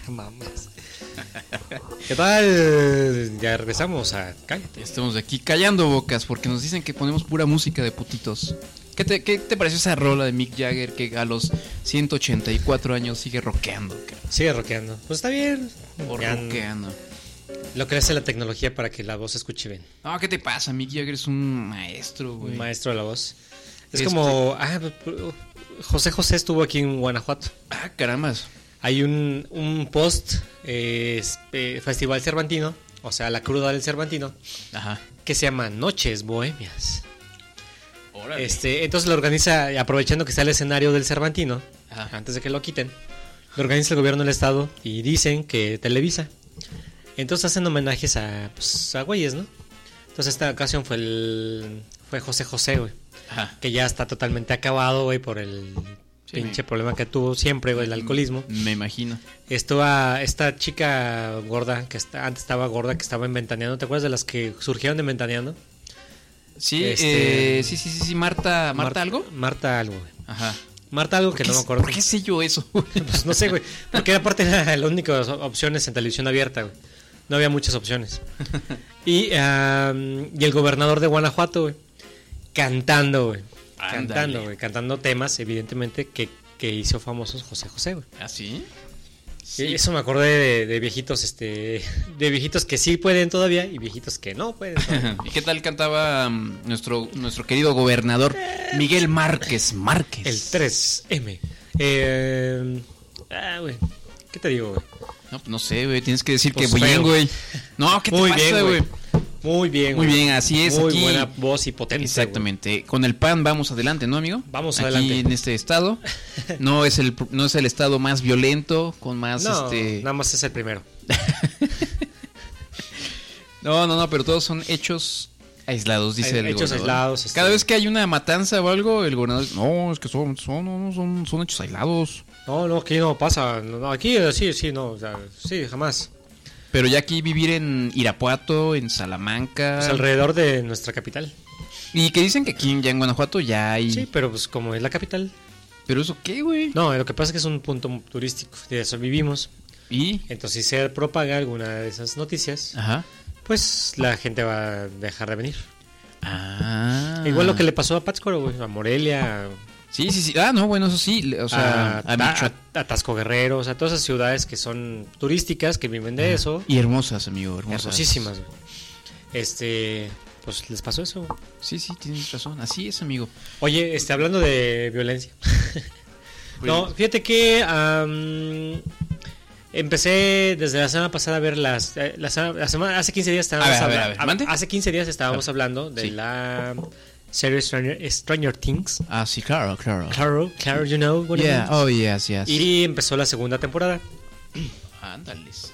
Mames. ¿Qué tal? Ya regresamos a Cállate. Estamos aquí callando bocas porque nos dicen que ponemos pura música de putitos. ¿Qué te, qué te pareció esa rola de Mick Jagger que a los ciento ochenta y cuatro años sigue rockeando? Cara? Sigue rockeando. Pues está bien. O Ya, rockeando. lo que hace la tecnología para que la voz se escuche bien. No, ¿qué te pasa? Mick Jagger es un maestro, güey. Un maestro de la voz. Es Este- como... Ah, José José estuvo aquí en Guanajuato. Ah, carambas. Hay un, un post, eh, es- eh, Festival Cervantino, o sea, la cruda del Cervantino, Ajá. que se llama Noches Bohemias. Órale. Este, entonces lo organiza, aprovechando que está el escenario del Cervantino, Ajá. antes de que lo quiten, lo organiza el gobierno del estado y dicen que Televisa. Entonces hacen homenajes a, pues, a güeyes, ¿no? Entonces esta ocasión fue el fue José José, güey, Ajá. que ya está totalmente acabado, güey, por el Sí, pinche me- problema que tuvo siempre, güey, el alcoholismo. Me imagino. Esto a esta chica gorda, que está, antes estaba gorda, que estaba en Ventaneando. ¿Te acuerdas de las que surgieron de Ventaneando? Sí, Este- eh, sí, sí, sí, sí, Marta, ¿Marta Mar- algo? Marta algo, güey. Ajá. Marta algo que ¿Por no qué- me acuerdo. ¿Por qué sé yo eso? Pues no sé, güey. Porque aparte era la única opciones en televisión abierta, güey. No había muchas opciones. Y, am, y el gobernador de Guanajuato, güey. Cantando, güey. Ándale. Cantando, güey. Cantando temas, evidentemente, que, que hizo famosos José José, güey. ¿Ah, sí? Y eso me acordé de, de viejitos, este, de viejitos que sí pueden todavía y viejitos que no pueden todavía. ¿Y qué tal cantaba um, nuestro, nuestro querido gobernador Miguel Márquez Márquez? El tres eme. Eh, ah, güey. ¿Qué te digo, güey? No, pues no sé, güey, tienes que decir Pues que bien, feo. güey. No, ¿qué te Muy pasa, bien, güey? güey. Muy bien, Muy güey. bien, así es, Muy aquí- buena voz y potencia. Exactamente. Con el pan vamos adelante, ¿no, amigo? Vamos Aquí adelante. en este estado. No es el no es el estado más violento, con más güey. No, este nada más es el primero. No, no, no, pero todos son hechos aislados, dice Hay- el hechos gobernador. aislados, este- Cada vez que hay una matanza o algo, el gobernador dice, no, es que son, son, no, no, son, son hechos aislados. No, no, aquí no pasa. No, no, aquí eh, sí, sí, no. O sea, sí, jamás. Pero ya aquí vivir en Irapuato, en Salamanca. Pues alrededor de nuestra capital. Y que dicen que aquí ya en Guanajuato ya hay. Sí, pero pues como es la capital. ¿Pero eso qué, güey? No, lo que pasa es que es un punto turístico. De eso vivimos. ¿Y? Entonces, si se propaga alguna de esas noticias, Ajá. pues la gente va a dejar de venir. Ah. Igual lo que le pasó a Pátzcuaro, güey, a Morelia, Sí, sí, sí. Ah, no, bueno, eso sí. le- O sea, a, a, a, Micho- a Tasco Guerrero, o sea, todas esas ciudades que son turísticas, que viven de eso, Y hermosas, amigo, hermosas. hermosísimas, güey. Este, pues les pasó eso. Sí, sí, tienes razón. Así es, amigo. Oye, este, hablando de violencia. No, fíjate que am, empecé desde la semana pasada a ver las, eh, la, sema- la semana, hace quince días estábamos A ver, a ver, hablando, a ver, ¿mande? hace quince días estábamos hablando de Sí. la serie Stranger, Stranger Things. Ah, sí, claro, claro. Claro, claro, you know what it Yeah, means. oh, yes, yes. Y empezó la segunda temporada. Ándales.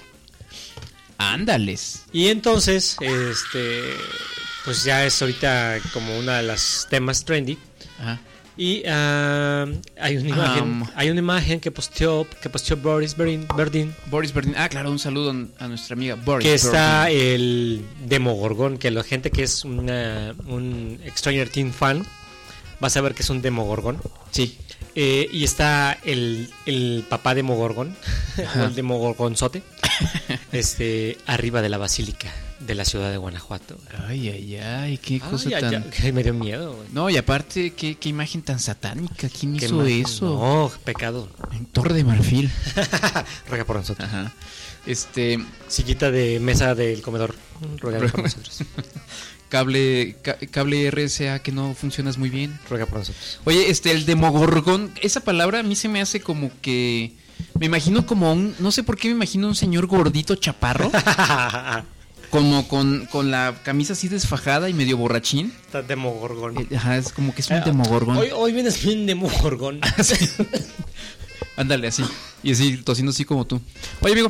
Ándales. Y entonces, este, pues ya es ahorita como una de las temas trendy. Ajá. Y ah, hay una imagen, Um. hay una imagen que posteó, que posteó Boris Berdin, Berdin, Boris Berdin. Ah, claro, un saludo a nuestra amiga Boris que está Berdin. el Demogorgón, que la gente que es una, un Stranger Things fan va a saber que es un Demogorgón. Sí. Eh, y está el, el papá Demogorgón, o el Demogorgonzote, este, arriba de la basílica de la ciudad de Guanajuato. Ay, ay, ay, qué Ay, cosa ay, tan... ay, me dio miedo, güey. No, y aparte, qué, qué imagen tan satánica. ¿Quién Qué hizo mal- eso? No, pecado. En Torre de Marfil. Ruega por nosotros. Ajá. Este, Sillita de mesa del comedor. Ruega por nosotros. cable, ca- cable R C A que no funcionas muy bien. Ruega por nosotros. Oye, este, el demogorgón, esa palabra a mí se me hace como que... Me imagino como un... No sé por qué me imagino un señor gordito chaparro. Como con, con la camisa así desfajada y medio borrachín. Está Demogorgón. Eh, Ajá, es como que es un Eh, demogorgón. Hoy, hoy vienes bien Demogorgón. Ándale, así. Y así, tosiendo así como tú. Oye, amigo,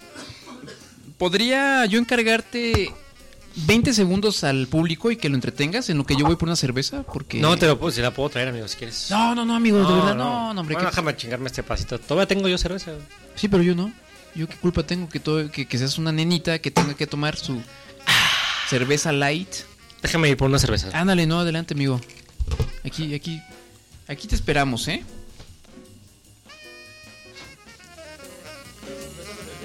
¿podría yo encargarte veinte segundos al público y que lo entretengas en lo que yo voy por una cerveza? Porque... No te lo puedo, si la puedo traer, amigo, si quieres. No, no, no, amigo, de verdad, no, no, hombre. Bueno, ¿qué- déjame chingarme este pasito. Todavía tengo yo cerveza. güey. Sí, pero yo no. Yo qué culpa tengo que, todo, que, que seas una nenita que tenga que tomar su cerveza light. Déjame ir por una cerveza. Ándale, no, adelante, amigo. Aquí, aquí, aquí te esperamos, ¿eh?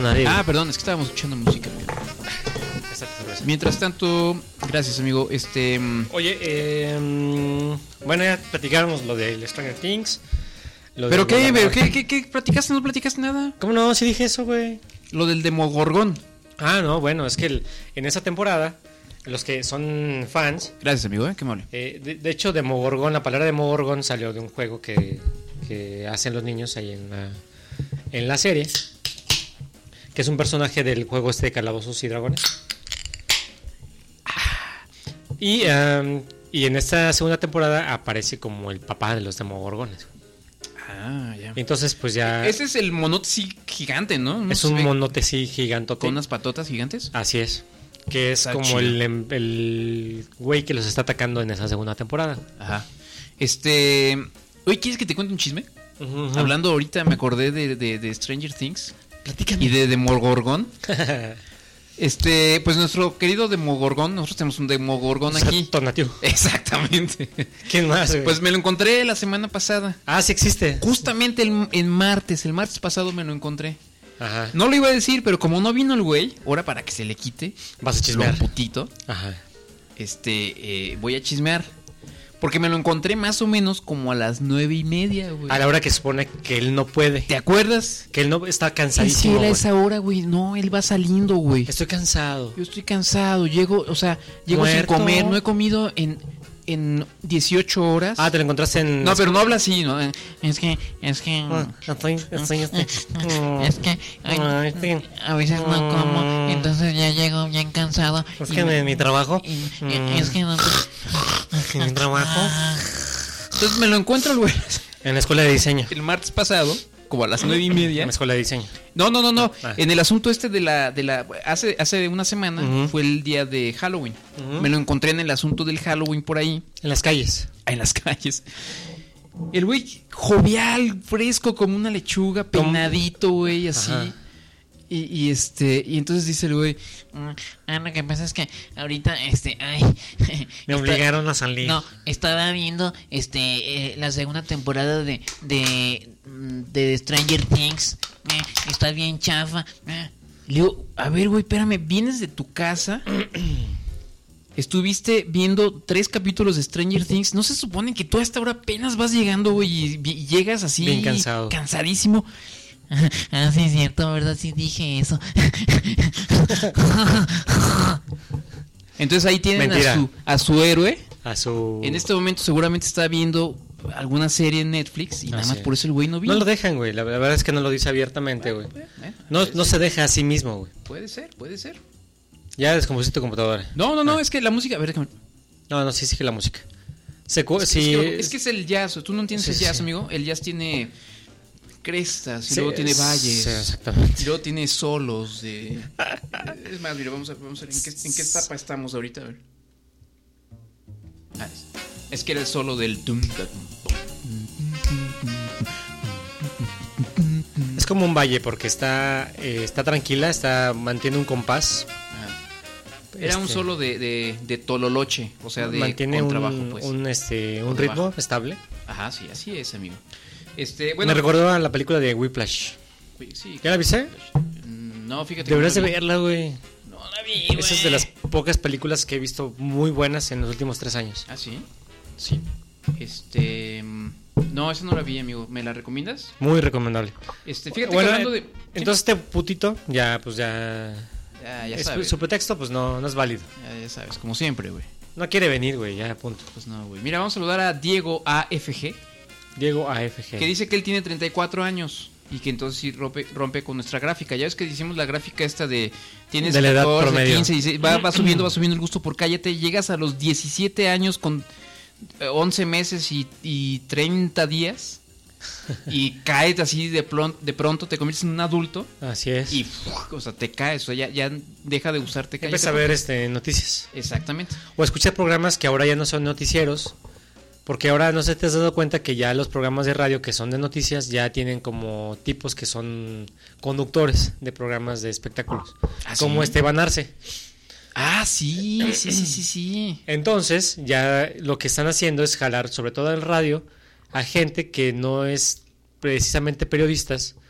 nadie. Ah, perdón, es que estábamos escuchando música. Mientras tanto, gracias, amigo. Este. Oye, eh, bueno, ya platicamos lo de Stranger Things. Lo ¿Pero de qué, lo- pero qué, qué, qué platicaste? ¿No platicaste nada? ¿Cómo no? Sí dije eso, güey. Lo del Demogorgón. Ah, no, bueno, es que el- en esa temporada, los que son fans, Gracias, amigo, ¿eh? Qué amable. eh, de, de hecho, Demogorgon, la palabra Demogorgon salió de un juego que, que hacen los niños ahí en la, en la serie, que es un personaje del juego este de Calabozos y Dragones. Y, um, y en esta segunda temporada aparece como el papá de los Demogorgones. Ah, ya. Entonces, pues ya Ese es el monote sí gigante, ¿no? ¿No es se un ve monote sí gigantote. con unas patotas gigantes. Así es. Que es Está como chido. el, em- el güey que los está atacando en esa segunda temporada. Ajá. Este. Oye, ¿quieres que te cuente un chisme? Ujú, ujú. Hablando ahorita, me acordé de, de, de Stranger Things Platícame. y de Demogorgón. Este, pues nuestro querido Demogorgón, nosotros tenemos un Demogorgón aquí. Tonatiuh. Exactamente. ¿Quién más, güey? Pues me lo encontré la semana pasada. Ah, sí existe. Justamente el, el martes, el martes pasado me lo encontré. Ajá. No lo iba a decir, pero como no vino el güey, ahora para que se le quite Vas a lo chismear. putito, Ajá. este, eh, voy a chismear. Porque me lo encontré más o menos como a las nueve y media, güey. A la hora que supone que él no puede. ¿Te acuerdas? Que él no está Es que cansadísimo. era güey. esa hora, güey. No, él va saliendo, güey. Estoy cansado. Yo estoy cansado, llego, o sea, llego Muerto. sin comer, no he comido en, en dieciocho horas. Ah, te lo encontraste en. No, pero no habla así, ¿no? Es que, es que... Ah, estoy, estoy, estoy. Es que ay, Ah, estoy- a veces no como, entonces ya llego bien cansado. Es y que me- en mi trabajo. y- y- mm, es que no. En mi trabajo. Entonces me lo encuentro el güey En la escuela de diseño. el martes pasado, como a las nueve y En media. la escuela de diseño. No, no, no, no. Ah. En el asunto este de la, de la, hace, hace una semana Ujú. fue el día de Halloween. Ujú. Me lo encontré en el asunto del Halloween por ahí, En las calles. en las calles. El güey jovial, fresco como una lechuga, Como- peinadito, güey, así. Ajá. Y, y este, y entonces dice el güey, Mm, Ah, lo que pasa es que ahorita, este, ay. Me está- obligaron a salir. No, estaba viendo, este, eh, la segunda temporada de, de, mm, de Stranger Things. Eh, está bien chafa. Eh, le digo, a ver, güey, espérame, vienes de tu casa, estuviste viendo tres capítulos de Stranger Things, ¿no se supone que tú a esta hora apenas vas llegando, güey, y, y llegas así, Bien cansado. cansadísimo? Ah, sí, es cierto, ¿verdad? Sí dije eso. Entonces ahí tienen a Mentira. su, a su héroe. A su. En este momento seguramente está viendo alguna serie en Netflix y Ah, nada más sí. por eso el güey no vino. No lo dejan, güey. La la verdad es que no lo dice abiertamente, güey. Eh, No, no se deja a sí mismo, güey. Puede ser, puede ser. Ya descompusiste tu computadora. No, no, no, Ah. es que la música, a ver, déjame. No, no, sí sigue la música. Se cu- Es, sí, que, lo- es que es el jazz, tú no entiendes Sí, el jazz, sí. amigo. El jazz tiene crestas, y sí, luego tiene sí, valles, exactamente. y luego tiene solos de... Es más, mira, vamos a, vamos a ver en qué, en qué etapa estamos ahorita, a ver. Ah, es, es que era el solo del... tum, da, tum. Es como un valle porque está eh, está tranquila, está mantiene un compás, Ajá. Era un Este, solo de, de, de tololoche, o sea, de mantiene un, contrabajo, pues. un este un Contrabajo. ritmo estable. Ajá, sí, así es, amigo. Este, bueno... Me recordó a la película de Whiplash. Sí, ¿Ya la viste? Mm, No, fíjate. que Deberías no de la vi. verla, güey. No la vi, güey. Esa es de las pocas películas que he visto muy buenas en los últimos tres años. ¿Ah, sí? Sí. Este... mm, No, esa no la vi, amigo. ¿Me la recomiendas? Muy recomendable. Este, fíjate Bueno, que hablando de... eh, entonces este putito ya pues ya, Ya, ya es- sabes. su pretexto pues no, no es válido. Ya, ya sabes, como siempre, güey. No quiere venir, güey, ya punto. Pues no, güey. Mira, vamos a saludar a Diego A F G, Diego A F G. que dice que él tiene treinta y cuatro años y que entonces sí rompe, rompe con nuestra gráfica. Ya ves que hicimos la gráfica esta de... Tienes De la edad catorce, promedio. quince, dieciséis, va, va subiendo, va subiendo el gusto por cállate. Llegas a los diecisiete años con eh, once meses y, y treinta días y caes así de, plon- de pronto, te conviertes en un adulto Así es. y ¡fuf! O sea, te caes, o sea, ya, ya deja de usarte cállate. Empieza a ver este noticias Exactamente. o a escuchar programas que ahora ya no son noticieros, porque ahora no sé te has dado cuenta que ya los programas de radio que son de noticias ya tienen como tipos que son conductores de programas de espectáculos, ¿Ah, como sí? Esteban Arce. Ah, sí, sí, sí, sí, sí. Entonces, ya lo que están haciendo es jalar, sobre todo en radio, a gente que no es precisamente periodistas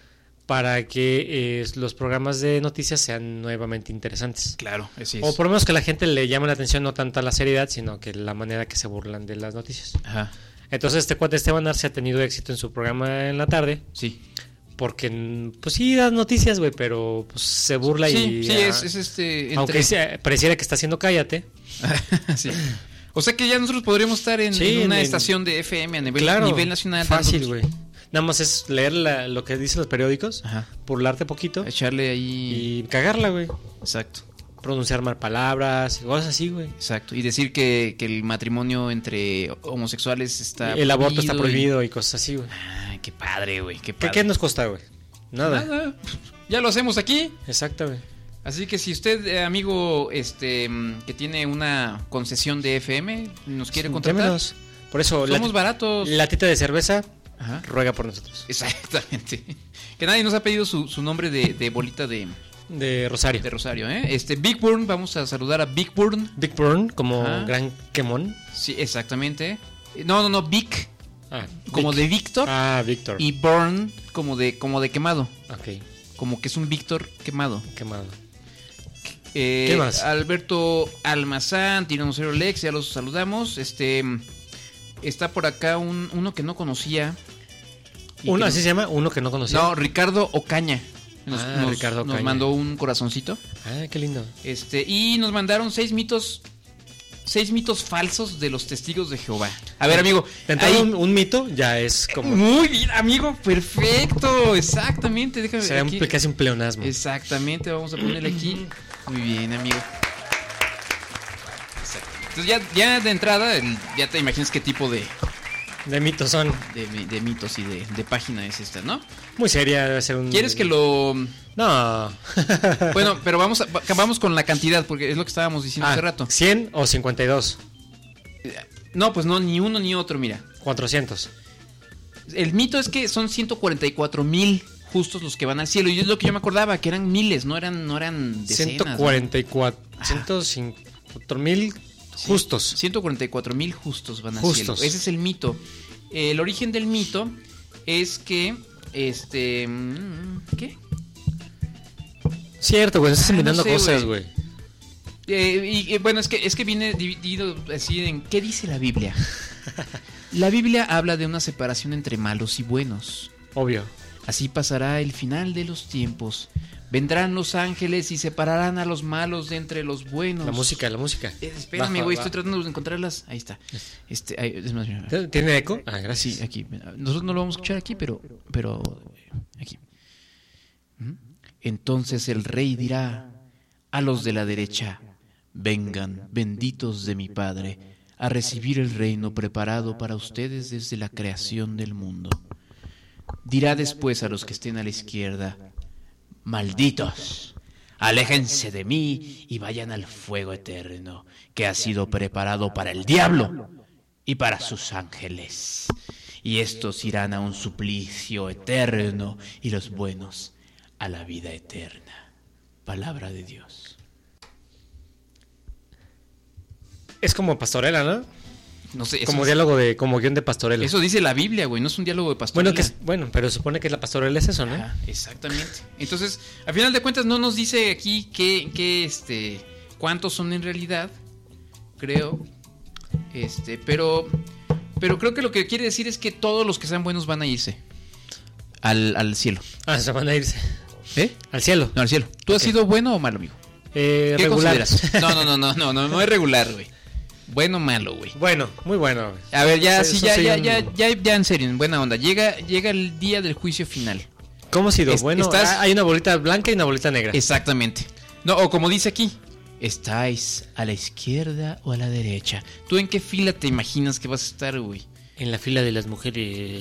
para que eh, los programas de noticias sean nuevamente interesantes. Claro, así es. O por lo menos que la gente le llame la atención no tanto a la seriedad, sino que la manera que se burlan de las noticias. Ajá, Entonces este cuate Esteban Arce ha tenido éxito en su programa en la tarde, sí. porque pues sí da noticias, güey, pero pues se burla Sí, y... sí, ah, es, es este... entre- Aunque sea- pareciera que está haciendo cállate. sí. O sea que ya nosotros podríamos estar en, Sí, en una en- estación de F M a nivel, Claro, nivel nacional. fácil, dándonos- güey. Nada más es leer la- lo que dicen los periódicos, Ajá. burlarte poquito Echarle ahí... y cagarla, güey. Exacto. Pronunciar mal palabras, cosas así, güey. Exacto, y decir que, que el matrimonio entre homosexuales está El aborto está y- prohibido y cosas así, güey. Ay, qué padre, güey, qué ¿Qué, padre. ¿Qué nos cuesta, güey? Nada. Nada, ya lo hacemos aquí. Exacto, güey. Así que si usted, eh, amigo, este, mm, que tiene una concesión de F M, nos quiere contratar, Llámenos. Por eso, somos la, baratos. latita de cerveza Ajá. ruega por nosotros. Exactamente. Que nadie nos ha pedido su, su nombre de, de bolita de, De Rosario. de Rosario, ¿eh? Este, Big Burn, vamos a saludar a Big Burn. Big Burn, como Ajá. gran quemón. Sí, exactamente. No, no, no, Big, Ah, como Vic. de Víctor. Ah, Víctor. Y Burn, como de, como de quemado. Ok, Como que es un Víctor quemado. quemado. Eh, ¿Qué más? Alberto Almazán, Tiranosaurio Lex, ya los saludamos. Este está por acá un, uno que no conocía. Y Uno, que ¿así nos- se llama? Uno que no conocía. No, Ricardo Ocaña. Nos, Ah, nos- Ricardo nos Ocaña. mandó un corazoncito. Ah, qué lindo. Este, y nos mandaron seis mitos. Seis mitos falsos de los testigos de Jehová. A ver, amigo. De entrada, ahí- un, un mito ya es como. Muy bien, amigo. Perfecto. Exactamente. Déjame Será un, aquí. casi un pleonasmo. Exactamente, vamos a ponerle aquí. Muy bien, amigo. Exacto. Entonces ya, ya de entrada, el- ya te imaginas qué tipo de, De mitos son. de, de mitos y de, de página es esta, ¿no? Muy seria, debe ser un. ¿Quieres que lo...? No. Bueno, pero vamos a, vamos con la cantidad, porque es lo que estábamos diciendo Ah, hace rato. ¿cien o cincuenta y dos? No, pues no, ni uno ni otro, mira. cuatrocientos. El mito es que son ciento cuarenta y cuatro mil justos los que van al cielo. Y es lo que yo me acordaba, que eran miles, no eran, no eran decenas. ciento cuarenta y cuatro. ciento cincuenta y cuatro mil justos. ciento cuarenta y cuatro mil justos van al Justos. cielo. Ese es el mito. El origen del mito es que, este, mm, ¿qué? Cierto, güey, estás Ah, no inventando sé, cosas, güey. güey. Eh, y eh, bueno, es que es que viene dividido así en ¿qué dice la Biblia? La Biblia habla de una separación entre malos y buenos. Obvio. Así pasará el final de los tiempos. Vendrán los ángeles y separarán a los malos de entre los buenos. La música, la música. Eh, espérame, Baja, güey, va. estoy tratando de encontrarlas. Ahí está. Este, ahí- es más, mira. ¿Tiene eco? Ah, gracias. Sí, aquí. Nosotros no lo vamos a escuchar aquí, pero, pero aquí. ¿Mm? Entonces el rey dirá a los de la derecha: vengan, benditos de mi Padre, a recibir el reino preparado para ustedes desde la creación del mundo. Dirá después a los que estén a la izquierda: malditos, aléjense de mí y vayan al fuego eterno que ha sido preparado para el diablo y para sus ángeles. Y estos irán a un suplicio eterno y los buenos a la vida eterna. Palabra de Dios. Es como pastorela, ¿no? No sé, eso, Como es- diálogo de, como guión de pastorela. eso dice la Biblia, güey, no es un diálogo de pastorela. Bueno, que es- bueno, pero supone que la pastorela es eso, ¿no? Ajá, exactamente. Entonces, al final de cuentas no nos dice aquí qué, qué, este, cuántos son en realidad, creo. Este, pero, pero creo que lo que quiere decir es que todos los que sean buenos van a irse al, al cielo. Ah, se van a irse. ¿Eh? Al cielo. No, al cielo. ¿Tú has Ok. sido bueno o malo, amigo? Eh, ¿Qué regular. consideras? No, no, no, no, no, no, no es regular, güey. Bueno o malo, güey. Bueno, muy bueno. güey. A ver, ya, Sí, sí, eso ya, sí, ya, un- ya, ya, ya, en serio, en buena onda. Llega, llega el día del juicio final. ¿Cómo ha sido? Es- bueno, estás- ah, hay una bolita blanca y una bolita negra. Exactamente. No, o como dice aquí, ¿estáis a la izquierda o a la derecha? ¿Tú en qué fila te imaginas que vas a estar, güey? En la fila de las mujeres.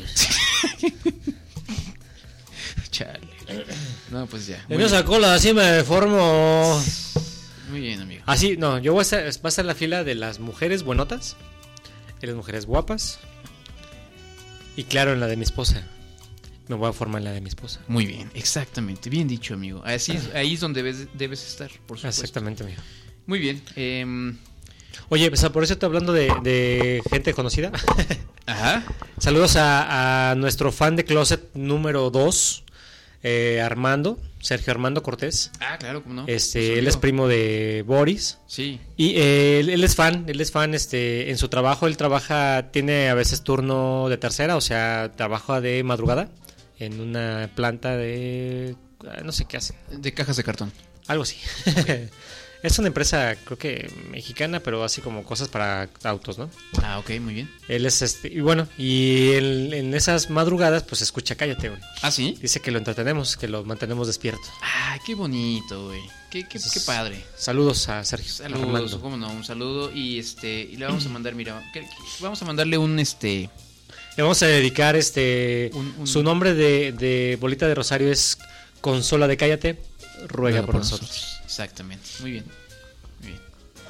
Chale. No, pues ya. En Muy esa cola así me formo. bien, muy bien, amigo. Así, no, yo voy a estar, va a estar la fila de las mujeres buenotas, de las mujeres guapas. Y claro, en la de mi esposa. Me voy a formar en la de mi esposa. Muy bien, exactamente. Bien dicho, amigo. Así es, ahí es donde debes, debes estar, por supuesto. Exactamente, amigo. Muy bien. em, Oye, pues por eso estoy hablando de, de gente conocida. ajá. Saludos a, a nuestro fan de Closet número dos. eh, Armando, Sergio Armando Cortés. Ah, claro, cómo no. Este, Pues, él amigo. es primo de Boris. Sí. Y eh, él, él es fan, él es fan, este, en su trabajo, él trabaja, tiene a veces turno de tercera, o sea, trabaja de madrugada en una planta de, no sé qué hace, De cajas de cartón. algo así. Es una empresa, creo que mexicana, pero así como cosas para autos, ¿no? Ah, ok, muy bien. Él es este, y bueno, y él, en esas madrugadas, pues escucha Cállate, güey. ¿Ah, sí? Dice que lo entretenemos, que lo mantenemos despierto. Ah, qué bonito, güey. Qué, qué, Entonces, qué padre. Saludos a Sergio. Saludos, Armando. cómo no, un saludo y este y le vamos a mandar, mira, ¿qué- qué? Vamos a mandarle un este Le vamos a dedicar este Un- un- su nombre de, de bolita de Rosario es Consola de Cállate, ruega por nosotros. Exactamente. Muy bien. Muy bien.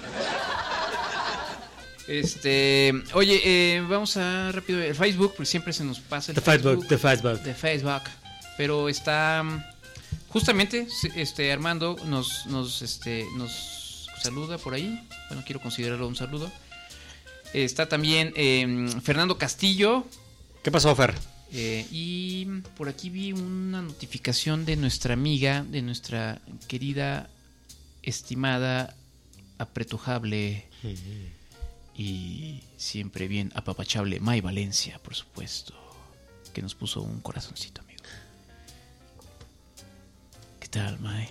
Este, oye, eh, vamos a rápido el Facebook, porque siempre se nos pasa el The Facebook, the Facebook. de Facebook, pero está mm, justamente sí, este Armando nos nos este nos saluda por ahí. Bueno, quiero considerarlo un saludo. Está también eh, Fernando Castillo. ¿Qué pasó, Fer? Eh, y por aquí vi una notificación de nuestra amiga, de nuestra querida, estimada, apretujable y siempre bien apapachable May Valencia, por supuesto, que nos puso un corazoncito, amigo. ¿Qué tal, May?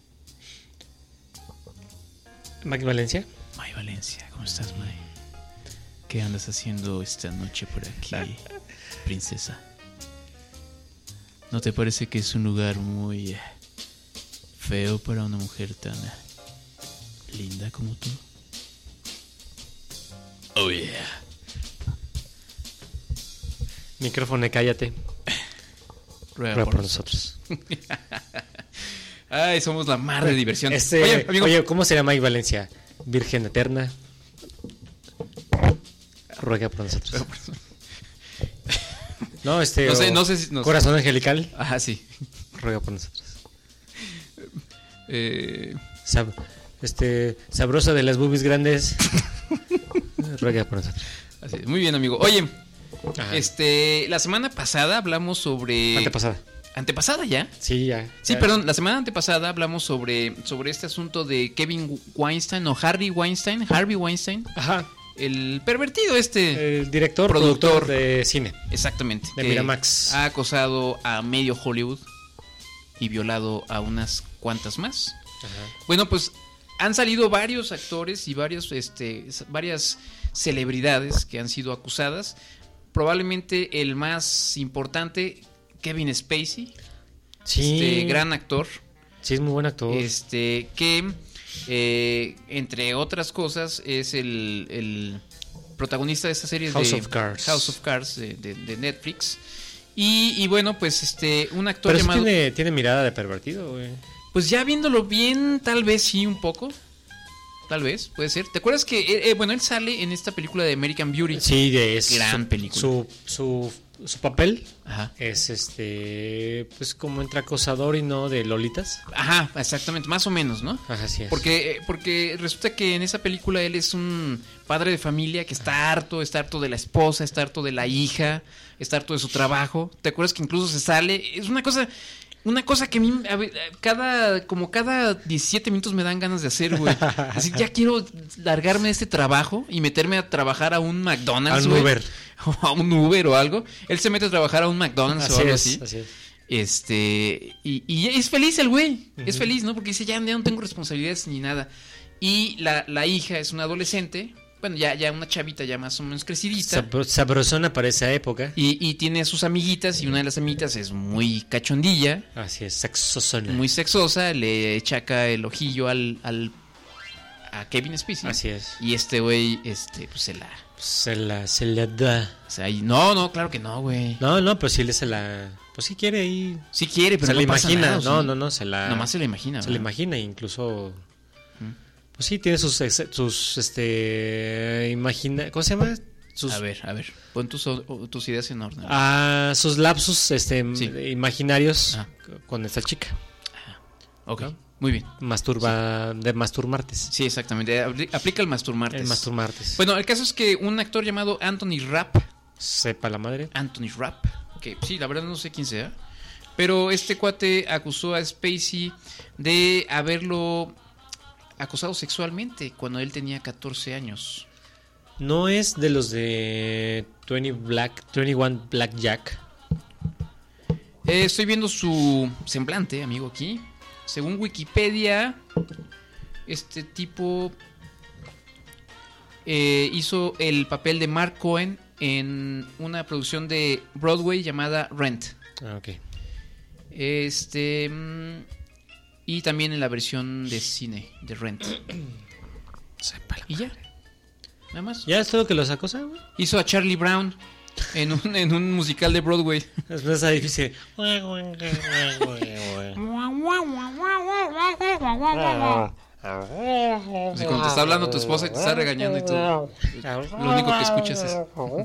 Mac Valencia. May Valencia, ¿cómo estás, May? ¿Qué andas haciendo esta noche por aquí, princesa? ¿No te parece que es un lugar muy eh, feo para una mujer tan eh, linda como tú? Oh yeah. Micrófono, cállate. Ruega Ruega por por nosotros. nosotros. Ay, somos la mar de diversión. Este, Oye, amigo. oye, ¿cómo será Mike Valencia? Virgen eterna. Ruega por nosotros. No, este. No sé, o no sé si- no sé. Corazón angelical. Ajá, sí. Ruega por nosotros. Eh, Sab- este, sabrosa de las boobies grandes. Ruega por nosotros. así, muy bien, amigo. Oye, Ajá. este, la semana pasada hablamos sobre... Antepasada. ¿Antepasada ya? Sí, ya. Sí, ya. perdón, la semana antepasada hablamos sobre, sobre este asunto de Kevin Weinstein o Harvey Weinstein, Harvey Weinstein, Ajá. el pervertido este. El director, Productor. productor de cine. Exactamente. De que Miramax. Ha acosado a medio Hollywood y violado a unas cuantas más. Ajá. Bueno, pues han salido varios actores y varios, este, varias celebridades que han sido acusadas. Probablemente el más importante, Kevin Spacey, Sí. este gran actor, Sí, es muy buen actor. este que eh, entre otras cosas es el, el protagonista de esta serie House de of Cards. House of Cards de, de- de Netflix. Y, y bueno, pues este un actor Pero sí llamado tiene, tiene mirada de pervertido, güey. pues ya viéndolo bien, tal vez sí un poco. Tal vez, puede ser. ¿Te acuerdas que, eh, eh, bueno, él sale en esta película de American Beauty? Sí, de es Gran su, película. Su, su, su papel Ajá. es este, pues como entre acosador y no de lolitas. Ajá, exactamente, más o menos, ¿no? Ajá, así es. Porque, eh, porque resulta que en esa película él es un padre de familia que está harto, está harto de la esposa, está harto de la hija, está harto de su trabajo. ¿Te acuerdas que incluso se sale? Es una cosa, una cosa que a mí, a ver, cada, como cada diecisiete minutos me dan ganas de hacer, güey. Así, ya quiero largarme de este trabajo y meterme a trabajar a un McDonald's, A un güey. Uber. O a un Uber o algo. Él se mete a trabajar a un McDonald's o Así algo es, así. así es. Este, y, y es feliz el güey, es Ujú. feliz, ¿no? Porque dice, ya, ya no tengo responsabilidades ni nada. Y la, la hija es una adolescente, bueno, ya, ya una chavita ya más o menos crecidita. Sabro- Sabrosona para esa época. Y, y tiene a sus amiguitas, y una de las amiguitas es muy cachondilla, Así es, sexosona. muy sexosa, le echa acá el ojillo al, al a Kevin Spacey. Así es. Y este güey, este, pues se la... Se la, se la da. O sea, y- no, no, claro que no, güey. No, no, pero sí le se la. Pues sí quiere ahí. Sí quiere, pero se no la pasa imagina. nada, ¿o no, sí? no, no, se la. Nomás se la imagina, Se la ¿verdad? imagina, incluso. Pues sí, tiene sus. ex- sus este. Imagina. ¿Cómo se llama? Sus, A ver, a ver, pon tus, o- tus ideas en orden. Ah, sus lapsus este, Sí. imaginarios Ajá. con esta chica. Ok, ¿no? muy bien. Masturba. De masturmartes. Sí, exactamente. Apli- Aplica el masturmartes. El masturmartes. Bueno, el caso es que un actor llamado Anthony Rapp, Sepa la madre. Anthony Rapp, que sí, la verdad no sé quién sea, Pero este cuate acusó a Spacey de haberlo acosado sexualmente cuando él tenía catorce años. No es de los de veinte Black, veintiuno Blackjack. Eh, estoy viendo su semblante, amigo, aquí. Según Wikipedia, este tipo eh, hizo el papel de Mark Cohen en una producción de Broadway llamada Rent. Ah, ok. Este. Y también en la versión de cine de Rent. Y ya. Nada más. ¿Ya es todo que los acosa, güey? Hizo a Charlie Brown en un, en un musical de Broadway. Es no está difícil. O sea, cuando te está hablando tu esposa y te está regañando y tú, lo único que escuchas es.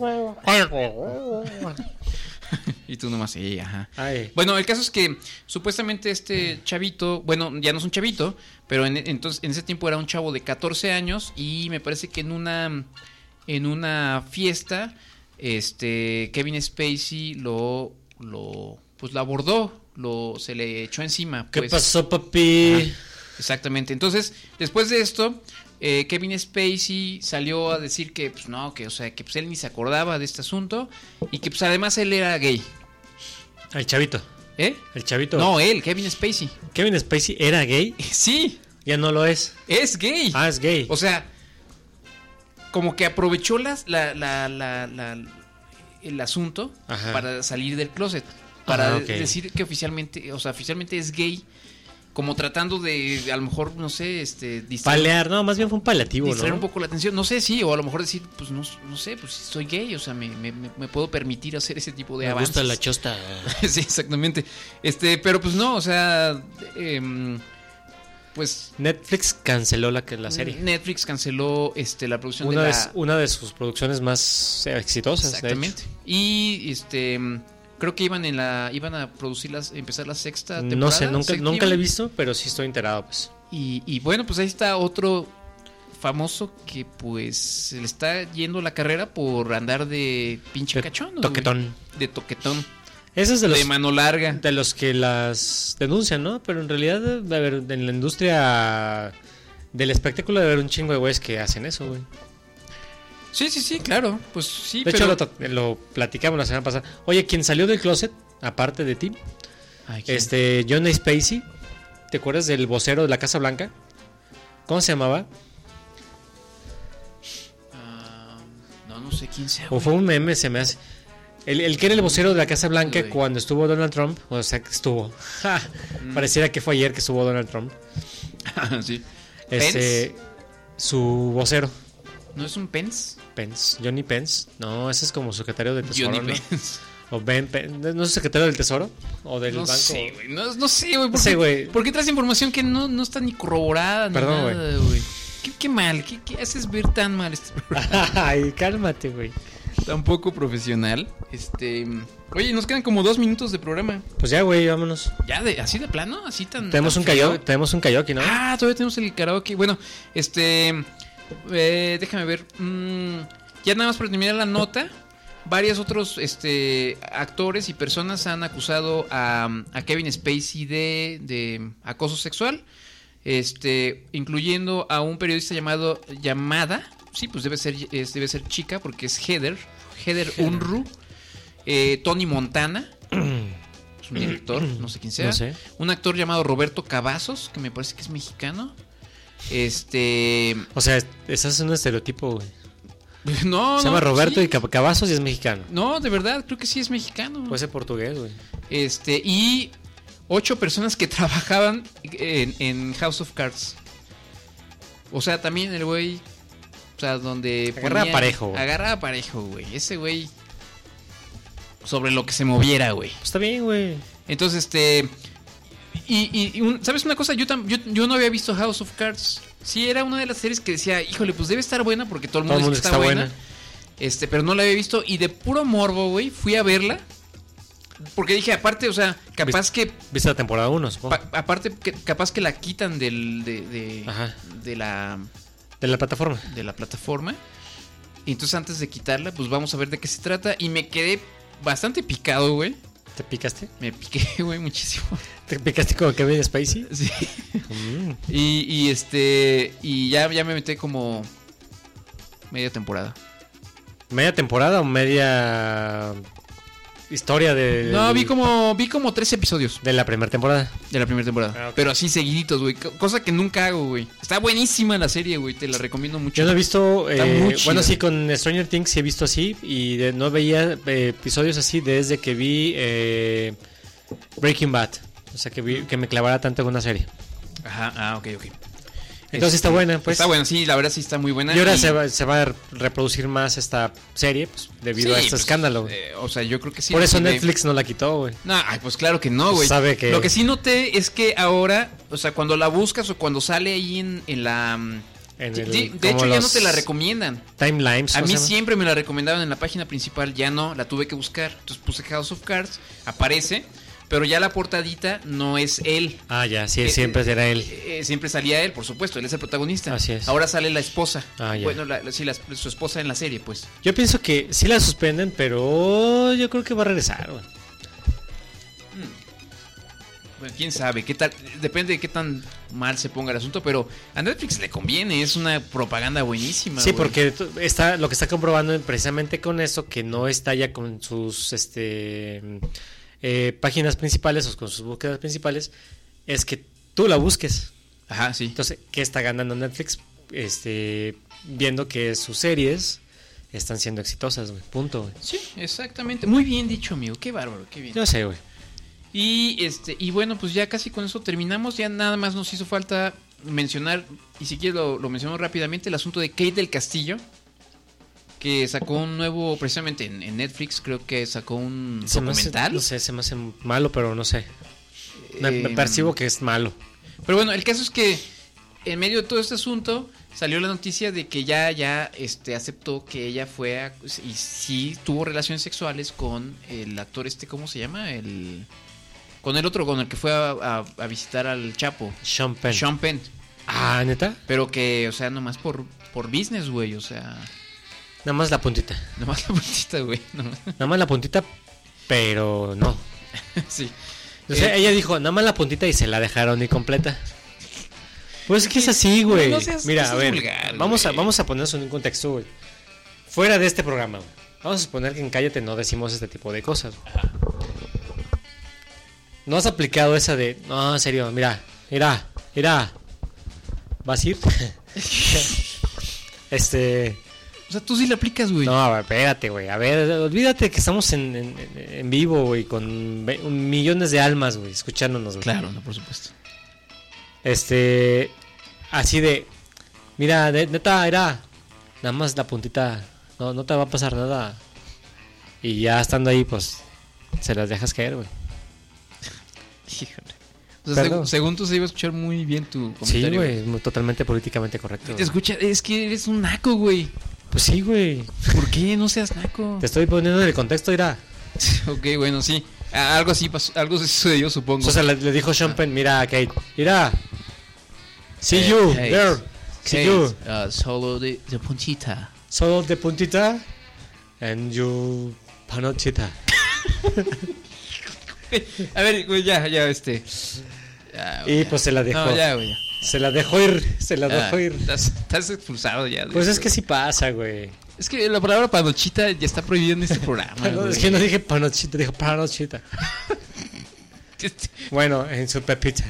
Y tú nomás, sí, ajá. Ay. Bueno, el caso es que supuestamente este chavito, bueno, ya no es un chavito, pero en, entonces, en ese tiempo era un chavo de catorce años y me parece que en una, en una fiesta, este, Kevin Spacey lo, lo, pues lo abordó, lo, se le echó encima. ¿Qué pues. pasó, papi? Ajá, exactamente. Entonces, después de esto, eh, Kevin Spacey salió a decir que, pues no, que, o sea, que pues él ni se acordaba de este asunto y que, pues además él era gay. El chavito. ¿Eh? El chavito. No, él, Kevin Spacey. Kevin Spacey era gay. Sí, Ya no lo es. es gay. Ah, es gay. O sea, como que aprovechó las, la, la, la, la- el asunto Ajá. para salir del closet. Para Ah, ok. decir que oficialmente, o sea, oficialmente es gay. Como tratando de, a lo mejor, no sé, este, distraer, Palear, no, más bien fue un paliativo, distraer ¿no? un poco la atención. No sé, sí, o a lo mejor decir, pues no, no sé, pues soy gay, o sea, me, me, me- me puedo permitir hacer ese tipo de Me avances. gusta la chosta. Sí, exactamente. Este, pero pues no, o sea, em, pues Netflix canceló la, la serie. Netflix canceló este la producción Una de de, la una de sus producciones más eh, exitosas, de exactamente. Y este em, creo que iban en la iban a producir las empezar la sexta hecho. temporada. No sé, nunca, séptima. nunca la he visto, pero sí estoy enterado, pues. Y, y bueno, pues ahí está otro famoso que pues se le está yendo la carrera por andar de pinche De cachondo. güey. toquetón. De toquetón. Ese es de De, los, mano larga. de los que las denuncian, ¿no? Pero en realidad, a ver, en la industria del espectáculo debe haber un chingo de güeyes que hacen eso, güey. Sí, sí, sí, claro. Pues sí, De pero... hecho, lo, to- lo platicamos la semana pasada. Oye, quien salió del closet, aparte de ti, Ay, ¿quién? este, John Spacey, ¿te acuerdas del vocero de la Casa Blanca? ¿Cómo se llamaba? Ah, no, no sé quién sea. O fue un meme, se me hace. El, el que era el vocero de la Casa Blanca Güey. cuando estuvo Donald Trump, o sea, que estuvo. Ja, Mm. Pareciera que fue ayer que estuvo Donald Trump. güey. Sí. Este, su vocero, ¿No es un Pence? Pence, Johnny Pence. No, ese es como secretario del Tesoro. Johnny ¿no? Pence. O Ben Pence. ¿No es secretario del Tesoro? ¿O del No banco? sé, güey. No, no sé, güey. ¿Por, No sé, qué- güey. ¿Por qué traes información que no, no está ni corroborada ni Perdón, nada, güey? ¿Qué, qué mal? ¿Qué, qué haces ver tan mal este programa? Ay, cálmate, güey. Tan poco profesional. Este... Oye, nos quedan como dos minutos de programa. Pues ya, güey, vámonos. ¿Ya de, así de plano? ¿Así tan Tenemos tan un feo? karaoke, tenemos un karaoke, ¿no? Ah, todavía tenemos el karaoke. Bueno, este... eh, déjame ver. Mm, ya nada más para terminar la nota. Varios otros este, actores y personas han acusado a, a Kevin Spacey de, de acoso sexual. Este, incluyendo a un periodista llamado llamada. Sí, pues debe ser, es- debe ser chica porque es Heather. Heather Unruh. Eh, Tony Montana. Es un director, no sé quién sea. No sé. Un actor llamado Roberto Cavazos, que me parece que es mexicano. Este. O sea, ese es un estereotipo, güey. No, Se llama no, Roberto sí. y Cab- Cavazos y es mexicano. No, de verdad, creo que sí es mexicano. Puede ser portugués, güey. Este, y ocho personas que trabajaban en, en House of Cards. O sea, también el güey. O sea, donde. Agarraba parejo, güey. Agarraba parejo, güey. Ese güey. Sobre lo que se moviera, güey. Pues está bien, güey. Entonces, este. Y, y- y un- ¿sabes una cosa? Yo, tam- yo, yo no había visto House of Cards. Sí, era una de las series que decía, híjole, pues debe estar buena porque todo el Todo mundo el dice mundo que está está, buena. buena. Este, pero no la había visto. Y de puro morbo, güey, fui a verla. Porque dije, aparte, o sea, capaz que. ¿Viste la temporada uno, supongo? pa- aparte, que, capaz que la quitan del, de, de, Ajá. de la, De la plataforma. de la plataforma. Y entonces, antes de quitarla, pues vamos a ver de qué se trata. Y me quedé bastante picado, güey. ¿Te picaste? Me piqué, güey, muchísimo. ¿Te picaste como Kevin Spacey? Sí. Mm. Y, y este. Y ya, ya me metí como. Media temporada. ¿Media temporada o media historia de... No, vi como. Vi como tres episodios de la primera temporada? de la primera temporada. Ah, ok. Pero así seguiditos, güey. co- Cosa que nunca hago, güey. Está buenísima la serie, güey. Te la recomiendo mucho. Yo no he visto... Está eh, muy chida. bueno, sí, con Stranger Things sí he visto así. Y de- no veía eh, episodios así desde que vi eh, Breaking Bad. O sea, que, vi, que me clavara tanto en una serie. Ajá, ah, ok, ok. Entonces está buena, pues. Está buena, sí, la verdad sí está muy buena. Y ahora se va, se va a reproducir más esta serie, pues, debido Sí, a este pues, escándalo. eh, o sea, yo creo que sí. Por eso sí, de- Netflix no la quitó, güey. No, ay, pues claro que no, güey. Sabe que- Lo que sí noté es que ahora, o sea, cuando la buscas o cuando sale ahí en, en la... mm, En de el- de como hecho, ya no los te la recomiendan. Timelines. A ¿cómo mí se llama? siempre me la recomendaban en la página principal, ya no, la tuve que buscar. Entonces puse House of Cards, aparece, pero ya la portadita no es él. Ah, ya, sí, Eh, siempre será él. Eh, siempre salía él, por supuesto, él es el protagonista. Así es. Ahora sale la esposa. Ah, ya. Bueno, la- la- sí, la- su esposa en la serie, pues. Yo pienso que sí la suspenden, pero yo creo que va a regresar, güey. Bueno, quién sabe, qué tal, depende de qué tan mal se ponga el asunto, pero a Netflix le conviene, es una propaganda buenísima. Sí, güey. porque t- está lo que está comprobando precisamente con eso, que no está ya con sus este eh, páginas principales o con sus búsquedas principales, es que tú la busques. Ajá, sí. Entonces, ¿qué está ganando Netflix? Este, viendo que sus series están siendo exitosas, güey. Punto, güey. Sí, exactamente. Muy bien dicho, amigo. Qué bárbaro, qué bien. Yo sé, güey. Y este, y bueno, pues ya casi con eso terminamos. Ya nada más nos hizo falta mencionar, y si quieres lo, lo mencionamos rápidamente, el asunto de Kate del Castillo, que sacó un nuevo, precisamente en, en Netflix, creo que sacó un Se me hace- documental. no sé, se me hace malo, pero no sé. Me, me Eh, percibo que es malo. Pero bueno, el caso es que en medio de todo este asunto salió la noticia de que ya ya este aceptó que ella fue a- y sí tuvo relaciones sexuales con el actor este, ¿cómo se llama? El con el otro, con el que fue a, a- a visitar al Chapo, Sean Penn. Sean Penn. Ah, ¿neta? Pero que, o sea, nomás por por business, güey, o sea, Nada más la puntita. nomás la puntita, güey. nomás- Nada más la puntita, pero no. sí. O sea, Eh, ella dijo, nada más la puntita y se la dejaron incompleta. Pues es que es así, güey. No seas- Mira, no a seas ver, vulgar, vamos, a, güey. vamos a ponernos en un contexto, güey. Fuera de este programa, güey. Vamos a suponer que en Cállate no decimos este tipo de cosas. güey. ¿No has aplicado esa de, no, en serio, mira, mira, mira, ¿vas a ir? este... O sea, tú sí le aplicas, güey. No, a ver, espérate, güey. A ver, olvídate que estamos en, en, en vivo, güey, con ve- un- millones de almas, güey, escuchándonos, güey. Claro, no, por supuesto. Este, así de, mira, de- neta, era, nada más la puntita, no, no te va a pasar nada. Y ya estando ahí, pues, se las dejas caer, güey. Híjole. O sea, Perdón. seg- según tú se iba a escuchar muy bien tu Sí, comentario. güey, es muy- totalmente políticamente correcto. Te güey. escucha, es que eres un naco, güey. Pues sí, güey. ¿Por qué no seas naco? Te estoy poniendo en el contexto, mira. Ok, bueno, sí. Ah, algo así pasó, algo así sucedió, supongo. O sea, le, le dijo Sean Penn, mira, Kate, mira. See Eh, you, Kate, girl. See you. uh, solo de, de puntita. Solo de puntita and you panochita. A ver, güey, ya, ya, este. Ya, güey, Y ya. pues se la dejó. No, ya, güey. ya. Se la dejó ir, se la Ah, dejó ir. estás, estás expulsado ya. Pues es que sí pasa, güey. Es que la palabra panochita ya está prohibida en este programa. No, güey. es que no dije panochita, dijo panochita. Bueno, en su pepita.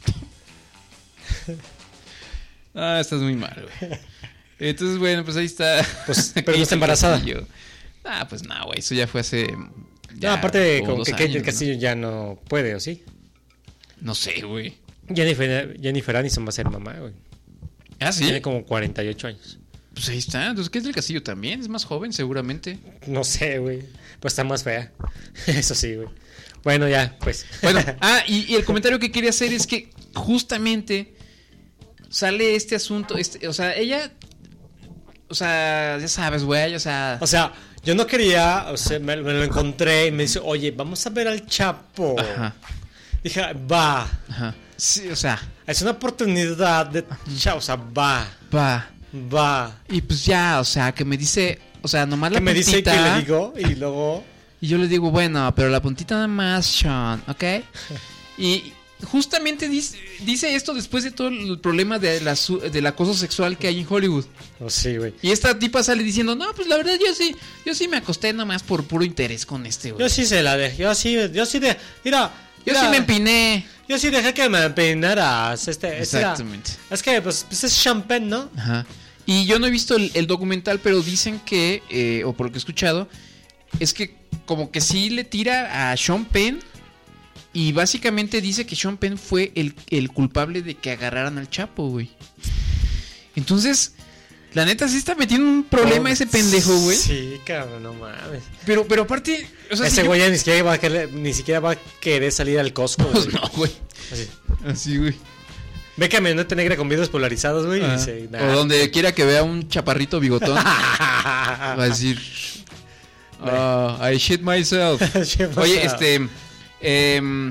Ah, estás muy mal, güey. Entonces, bueno, pues ahí está. Pues, pero Kate no está del embarazada. Castillo. Ah, pues no, güey, eso ya fue hace. ya No, aparte de como con dos que Kate del años, ¿no? Castillo ya no puede, ¿o sí? No sé, güey. Jennifer, Jennifer Aniston va a ser mamá, güey. Ah, sí. Tiene como cuarenta y ocho años. Pues ahí está. Entonces, ¿qué es del Castillo también? Es más joven, seguramente. No sé, güey. Pues está más fea. Eso sí, güey. Bueno, ya, pues. Bueno, ah, y, y el comentario que quería hacer es que justamente sale este asunto. Este, o sea, ella. O sea, ya sabes, güey. O sea. O sea, yo no quería, o sea, me, me lo encontré y me dice, oye, vamos a ver al Chapo. Ajá. Dije, va. Ajá. Sí, o sea, Es una oportunidad de. Cha- o sea, va. va. Va. Y pues ya, o sea, que me dice. O sea, nomás Que la me dice que puntita, le digo y luego. Y yo le digo, bueno, pero la puntita nada más, Sean, ¿ok? Y justamente dice, dice esto después de todo el problema de la, su- del acoso sexual que hay en Hollywood. Oh, sí, güey. Y esta tipa sale diciendo, no, pues la verdad yo sí, yo sí me acosté nada más por puro interés con este, güey. Yo sí se la dejé. Yo sí, yo sí de. Mira. Yo mira, sí me empiné. Yo sí dejé que me empinaras. Este, este era- Exactamente. es que, pues, pues es champagne, ¿no? Ajá. Y yo no he visto el, el documental, pero dicen que, eh, o por lo que he escuchado, es que como que sí le tira a Sean Penn. Y básicamente dice que Sean Penn fue el, el culpable de que agarraran al Chapo, güey. Entonces, la neta sí está metiendo un problema Oh, ese pendejo, güey. Sí, cabrón, no mames. Pero, pero aparte, o sea, Ese si yo- güey ya ni siquiera, va a querer, ni siquiera va a querer salir al Costco, Pues güey. no, güey. Así. Así, güey. Ve camioneta negra con vidrios polarizados, güey, y Ah. dice... O donde quiera que vea un chaparrito bigotón, va "Ah". a decir, "Ah, I shit myself. Oye, este... em,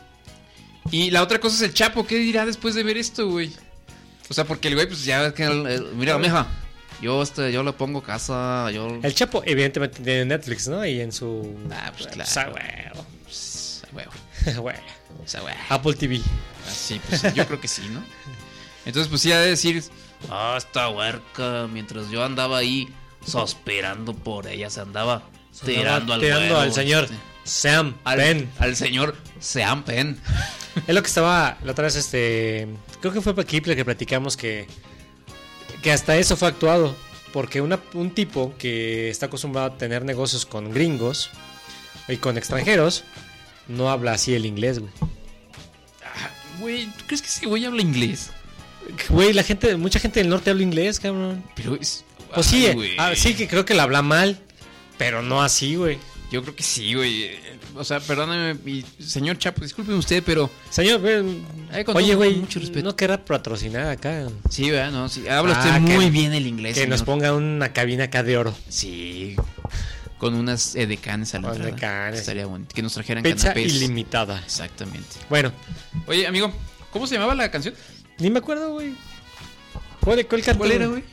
y la otra cosa es el Chapo. ¿Qué dirá después de ver esto, güey? O sea, porque el güey, pues ya... que el- el- mira, mija, yo, este, yo le pongo casa, yo... El Chapo, evidentemente, tiene Netflix, ¿no? Y en su... Ah, pues claro. O sea, huevo. Pues, a huevo. Güey. O sea, güey. Apple T V. Así, pues sí, yo creo que sí, ¿no? Entonces, pues sí, ha de decir... Ah, esta huerca, mientras yo andaba ahí sospirando por ella, se andaba tirando al tirando huevo, al señor este, Sam al, Penn. al señor Sean Penn. Es lo que estaba la otra vez, este... Creo que fue para Kipler que platicamos que... Que hasta eso fue actuado. Porque una, un tipo que está acostumbrado a tener negocios con gringos y con extranjeros, no habla así el inglés, güey. Ah, güey, ¿tú crees que ese güey habla inglés? Güey, la gente, mucha gente del norte habla inglés, cabrón. Pero es... Pues sí, Ay, eh, güey. ah, sí que creo que la habla mal, pero no así, güey. Yo creo que sí, güey. O sea, perdóname, mi señor Chapo, discúlpeme usted, pero... Señor, güey, Ay, con oye, todo- güey, con mucho respeto. no querrá patrocinar acá. Sí, ¿verdad? No, sí. Habla Ah, usted que- muy bien el inglés, Que señor. nos ponga una cabina acá de oro. Sí. Con unas edecanes a la Con entrada. edecanes. Estaría bonito. Que nos trajeran Pizza canapés. ilimitada. Exactamente. Bueno, Oye, amigo, ¿cómo se llamaba la canción? ni me acuerdo, güey. ¿Cuál, cuál cantó? ¿Cuál era, güey?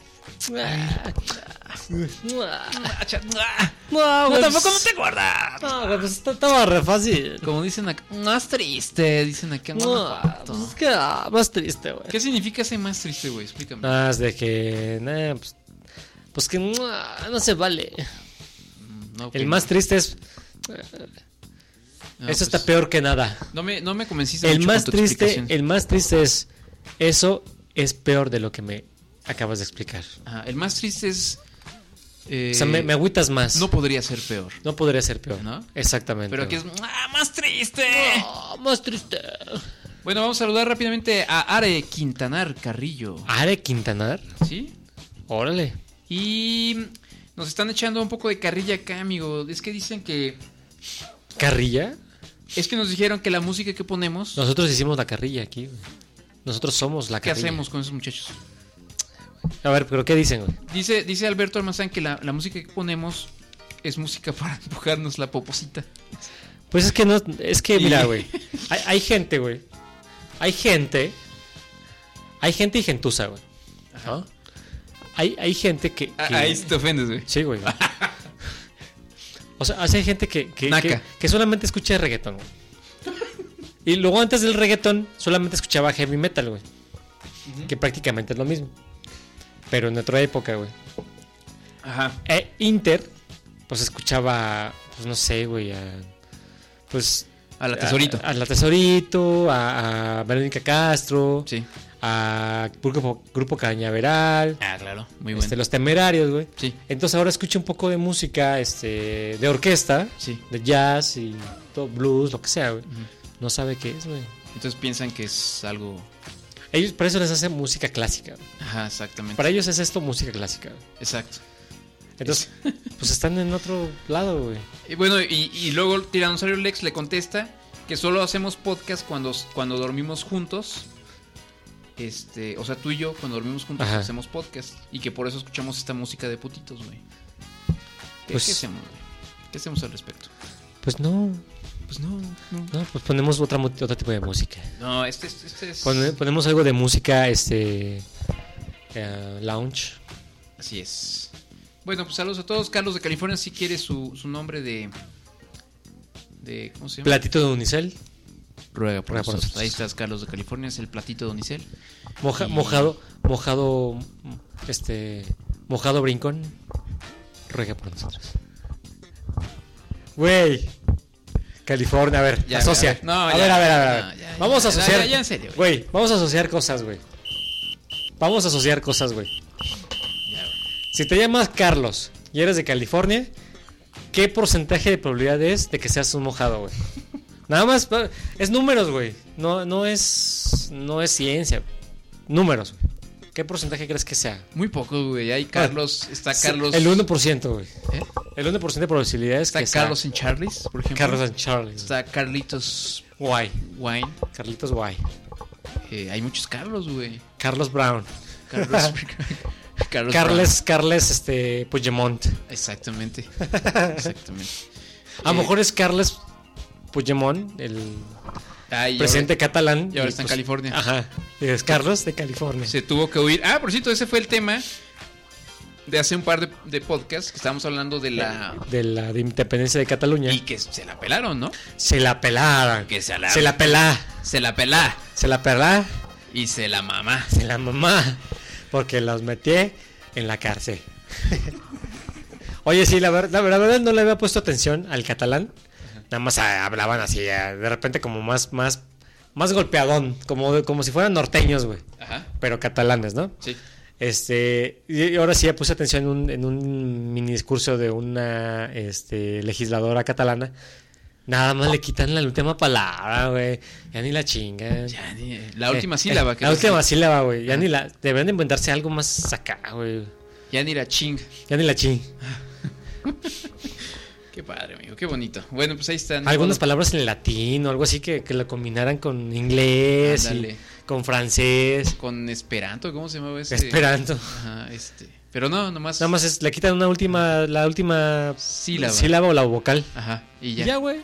No, güey, tampoco pues- no te acuerdas. No, güey, pues está- estaba re fácil. Como dicen acá, más triste, dicen acá. No, me No, acuerdo. pues es que ah, más triste, güey. ¿Qué significa ese más triste, güey? Explícame. Más de que, nah, pues, pues que no, no se vale. No, ok, El no. más triste es, No, eso pues, está peor que nada. No me, no me convenciste El mucho más con tu triste, explicación. el más triste es, eso es peor de lo que me acabas de explicar. Ajá, el más triste es... eh, O sea, me, me agüitas más. no No, podría ser peor. podría ser peor. ¿No? Exactamente. Pero aquí es güey. ¡ah, más triste! Ah, más triste. Bueno, vamos a saludar rápidamente a Are Quintanar Carrillo. Are Quintanar. ¿Sí? Órale. Y nos están echando un poco de carrilla acá, amigo. Es que dicen que... ¿Carrilla? Es que nos dijeron que la música que ponemos... Nosotros hicimos la carrilla aquí, güey. Nosotros somos la ¿Qué carrilla. hacemos con esos muchachos? A ver, pero ¿qué dicen, güey? Dice, dice Alberto Almazán que la, la música que ponemos es música para empujarnos la poposita. Pues es que no, es que Y- mira, güey. Hay, hay gente, güey. Hay gente. Hay gente y gentuza, güey. ¿No? Hay, hay gente que. que- Ah, ahí sí te ofendes, güey. Sí, güey. O sea, hay gente que, que, Naca. que, que solamente escucha reggaetón, güey. Y luego antes del reggaetón solamente escuchaba heavy metal, güey. Que prácticamente es lo mismo. Pero en otra época, güey. Ajá. E Inter, pues escuchaba, pues no sé, güey, a, pues... A la Tesorito. A, a la Tesorito, a, a Verónica Castro, Sí. a Grupo, Grupo Cañaveral, Ah, claro. Muy bueno. este, Los Temerarios, güey. Sí. Entonces ahora escucho un poco de música, este, de orquesta, Sí. de jazz y todo, blues, lo que sea, güey. No sabe qué es, güey. Entonces piensan que es algo... Ellos, por eso les hace música clásica, güey. Ajá, exactamente. Para ellos es esto música clásica, güey. Exacto. Entonces, pues están en otro lado, güey. Y bueno, y, y luego Tiranosaurio Lex le contesta que solo hacemos podcast cuando, cuando dormimos juntos. Este, o sea, tú y yo cuando dormimos juntos Ajá. hacemos podcast. Y que por eso escuchamos esta música de putitos, güey. ¿Qué, Pues- ¿Qué hacemos, güey? ¿Qué hacemos al respecto? Pues no, Pues no, no. no, pues ponemos otra, mu- otro tipo de música. No, este, este, este es... Pone- ponemos algo de música, este, eh, lounge. Así es. Bueno, pues saludos a todos. Carlos de California, si quiere su, su nombre de, de ¿cómo se llama? Platito de unicel. Ruega por Ruega por nosotros. nosotros. Ahí estás, Carlos de California, es el platito de unicel. Moja, Y- Mojado, mojado, este, mojado brincón. Ruega por nosotros. Güey. California, a ver, Ya, asocia. a ver, no, a, ya, ver, a ver, a ver, a ver. no, ya, vamos ya, a asociar. ya, ya, en serio, güey. Güey, vamos a asociar cosas, güey. Vamos a asociar cosas, güey. Ya, güey. Si te llamas Carlos y eres de California, ¿qué porcentaje de probabilidad es de que seas un mojado, güey? Nada más, es números, güey. No, no es, no es ciencia. Números, güey. ¿Qué porcentaje crees que sea? Muy poco, güey. Ahí Carlos, está Carlos. El uno por ciento, güey. ¿Eh? El uno por ciento de probabilidades Está que sea Carlos en Charles, por ejemplo. Carlos and Charlie. Está Carlitos Guay. Wine. Carlitos Guay. Eh, hay muchos Carlos, güey. Carlos Brown. Carlos. Carlos Carles, Carles, este, Puigdemont. Brown. Exactamente. Exactamente. A lo Eh, mejor es Carles Puigdemont, el ah, y presidente ahora- catalán. y ahora está en California. Ajá. Y es Carlos de California. Se tuvo que huir. Ah, por cierto, ese fue el tema de hace un par de, de podcasts que estábamos hablando de la. De la de independencia de Cataluña. Y que se la pelaron, ¿no? Se la pelaron. Que se la- Se la pelá. Se la pelá. Se la pelá. Y se la mamá. Se la mamá. Porque los metí en la cárcel. Oye, sí, la, ver- la, la verdad no le había puesto atención al catalán. Nada más ah, hablaban así, ah, de repente como más, más, más golpeadón. Como, como si fueran norteños, güey. Ajá. Pero catalanes, ¿no? Sí. Este, y ahora sí ya puse atención en un, en un mini discurso de una este, legisladora catalana. Nada más le quitan la última palabra, güey. Ya ni la chingan. Ya, ni- la última sílaba. que La no última sé. sílaba, güey. Ya ni la. Deberían de inventarse algo más acá, güey. Ya ni la ching. Ya ni la ching. Qué padre, amigo. Qué bonito. Bueno, pues ahí están. Algunas palabras en latín o algo así que, que lo combinaran con inglés Ándale. y con francés, Con Esperanto, ¿cómo se llamaba ese? esperanto. Ajá, este. Pero no, nomás. Nada más es, le quitan una última, la última Sílaba. sílaba o la vocal. Ajá, y Y ya. ya, güey.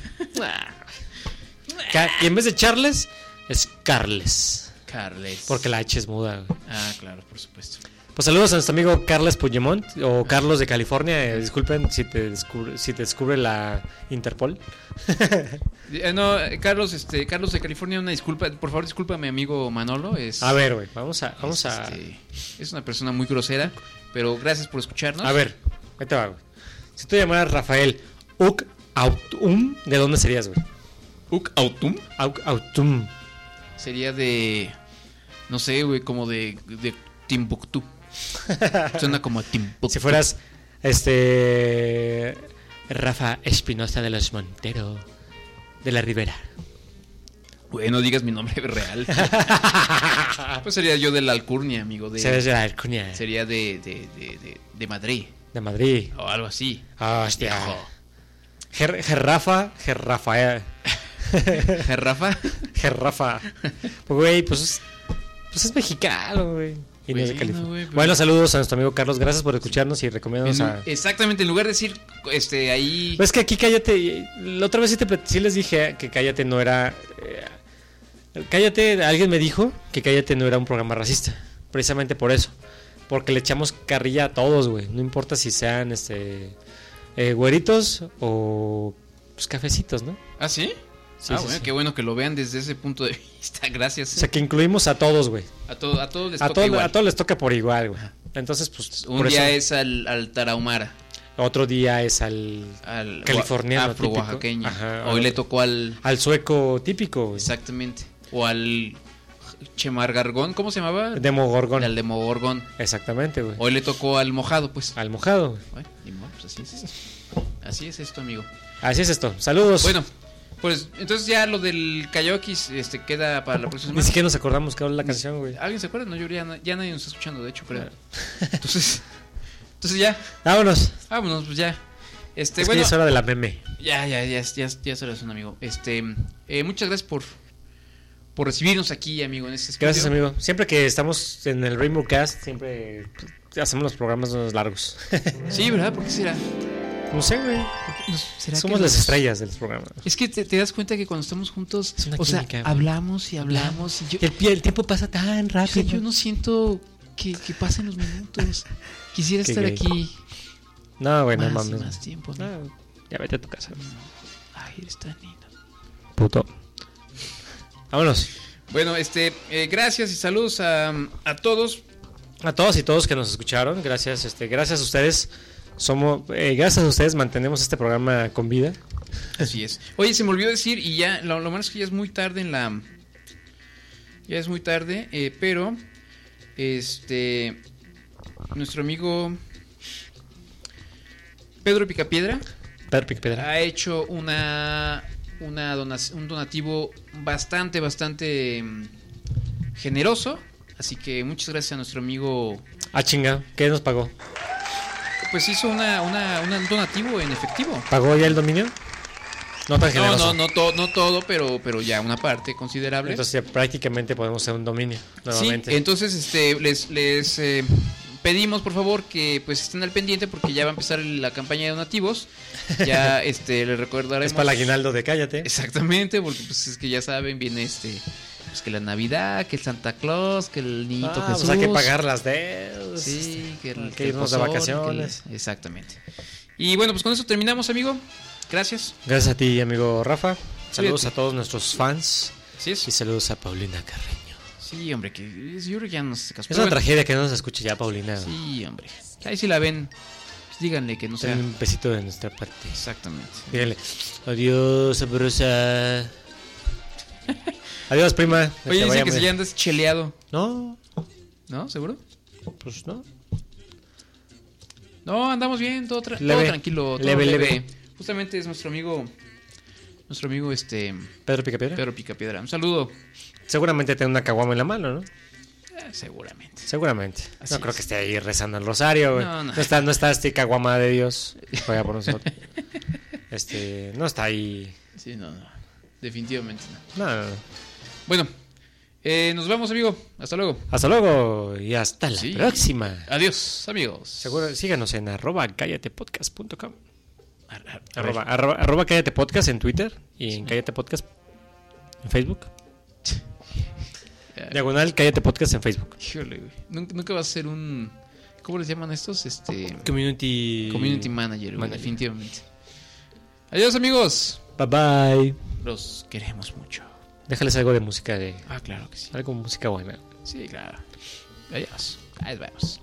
Ca- y en vez de Charles, es Carles. Carles. Porque la H es muda, güey. Ah, claro, por supuesto. Pues saludos a nuestro amigo Carles Puigdemont o Carlos de California. Eh, disculpen si te descubre, si te descubre la Interpol. Eh, no, eh, Carlos, este, Carlos de California, una disculpa. Por favor, disculpa a mi amigo Manolo. Es, A ver, güey, vamos a, vamos es, a, este, es una persona muy grosera, pero gracias por escucharnos. a ver, ahí te va, güey. Si tú llamaras Rafael Uk Autum, ¿de dónde serías, güey? Uk Autum Uk Autum. sería de, no sé, güey, como de, de Timbuktu. Suena como a Timbuktu. Si fueras, este, Rafa Espinosa de los Montero, de la Ribera. Güey, no digas mi nombre real. Pues sería yo de la Alcurnia, amigo. De, Serías de la Alcunia, sería de, de, de, de, de Madrid de Madrid. o algo así. Hostia. Viejo. Ger, Gerrafa, Gerrafael. Rafa. Gerrafa. Pues, güey, pues es, pues es mexicano, güey. Y no es de Bueno, California. güey, pero- Bueno, saludos a nuestro amigo Carlos. Gracias por escucharnos y recomiéndanos En- a. Exactamente, en lugar de decir, este, ahí. Pues que aquí Cállate. La otra vez sí, te, plat- sí les dije que Cállate no era. eh, Cállate, alguien me dijo que Cállate no era un programa racista. Precisamente por eso. Porque le echamos carrilla a todos, güey. No importa si sean este eh, güeritos o pues, cafecitos, ¿no? ¿Ah, sí? Sí, ah, sí, bueno, sí. qué bueno que lo vean desde ese punto de vista. Gracias. O sea que incluimos a todos, güey. a, todo, a todos les A, toca todo- igual. a todos les toca por igual, güey. Entonces, pues. Un por día eso, es al, al Tarahumara, Otro día es al. al Californiano afro típico. oaxaqueño. Ajá, Hoy al- le tocó al. Al sueco típico, güey. Exactamente. O al Chemargargón, ¿cómo se llamaba? Demogorgón. Al Demogorgón. Exactamente, güey. Hoy le tocó al mojado, pues. Al mojado, güey. Bueno, ni modo, pues así es esto. Así es esto, amigo. Así es esto. Saludos. Bueno, pues entonces ya lo del karaoke este, queda para la próxima Ni semana. siquiera nos acordamos que habla la canción, güey. ¿Alguien se acuerda? No, yo ya, ya nadie nos está escuchando, de hecho, creo. Entonces, entonces ya, Vámonos. vámonos, pues ya. Este, Es que bueno, ya es hora de la meme. ya, ya, ya, ya, ya es hora de un amigo. Este, eh, muchas gracias por, por recibirnos aquí, amigo, en este estudio. Gracias, amigo. Siempre que estamos en el Rainbow Cast, siempre hacemos los programas más largos. Sí, ¿verdad? ¿Por qué será? No sé, güey. Nos- ¿será Somos que las nos- estrellas del programa. Es que te, te das cuenta que cuando estamos juntos, Es una o sea, química, güey. hablamos y hablamos y yo, El, pie- el tiempo pasa tan o sea, rápido. yo no siento que, que pasen los minutos. Quisiera Qué estar gay. aquí No, güey, no más y mames. más tiempo, ¿no? No, ya vete a tu casa. Ay, eres tan lindo. Puto. Vámonos. Bueno, este, eh, gracias y saludos a, a todos. A todos y todos que nos escucharon, gracias, este, gracias a ustedes. Somos, eh, gracias a ustedes mantenemos este programa con vida. Así es. Oye, se me olvidó decir, y ya, lo, lo malo es que ya es muy tarde en la... Ya es muy tarde, eh, pero... Este... Nuestro amigo... Pedro Picapiedra... Pedro Picapiedra. Ha hecho una... una donac- un donativo bastante, bastante... mm, generoso. Así que muchas gracias a nuestro amigo... Ah, chinga, ¿qué nos pagó? Pues hizo una, una, una- un donativo en efectivo. ¿Pagó ya el dominio? No tan No, generoso. no, no, to- no todo, pero, pero ya una parte considerable. Entonces ya prácticamente podemos hacer un dominio nuevamente. Sí, entonces este, les, les eh, pedimos por favor que pues estén al pendiente porque ya va a empezar la campaña de donativos. Ya este les recordaremos. Es para el aguinaldo de Cállate. Exactamente, porque pues es que ya saben, viene este pues que la Navidad, que el Santa Claus, que el niñito Ah, Jesús. pues hay que pagar las deudas. Sí, que, el, Hay que que el irnos de pozole, vacaciones. que el- exactamente. Y bueno, pues con eso terminamos, amigo. Gracias. Gracias a ti, amigo Rafa. Saludos Cuídate. a todos nuestros fans. Así es. Y saludos a Paulina Carreño. Sí, hombre, que yo creo que ya no se casó. Es una tragedia que no nos escuche ya, Paulina. Sí, hombre. Ahí si la ven, pues díganle que no sea. Ten un besito de nuestra parte. Exactamente. Díganle, adiós, sabrosa. Adiós, prima. Que Oye, te dicen vaya que muy si ya bien. andas cheleado, No, ¿no? ¿Seguro? pues no. No, andamos bien, todo, tra- todo Leve. tranquilo, todo Leve, leve, leve. Justamente es nuestro amigo, nuestro amigo este Pedro Picapiedra. Pedro Picapiedra. Un saludo. Seguramente tiene una caguama en la mano, ¿no? Eh, seguramente. Seguramente. Así no creo es. que esté ahí rezando el rosario, güey. No, No, no. está, no está este caguama de Dios. Vaya por nosotros. Este, no está ahí. Sí, no, no. Definitivamente no. No, no, no. Bueno, eh, nos vamos, amigo. Hasta luego. Hasta luego y hasta la Sí. próxima. Adiós, amigos. Seguro, síganos en arroba cállatepodcast punto com. Ar- ar- Arroba, arroba, arroba cállate podcast en Twitter y en cállate podcast en Facebook. Ya. Diagonal cállate podcast en Facebook. Híjole, güey. Nunca, nunca vas a ser un... ¿Cómo les llaman estos? Este... Community Community manager, güey, Manager. definitivamente. Adiós, amigos. Bye bye. Los queremos mucho. Déjales algo de música de Ah, claro que sí. algo de música buena. Sí, claro. Adiós. Ahí vemos.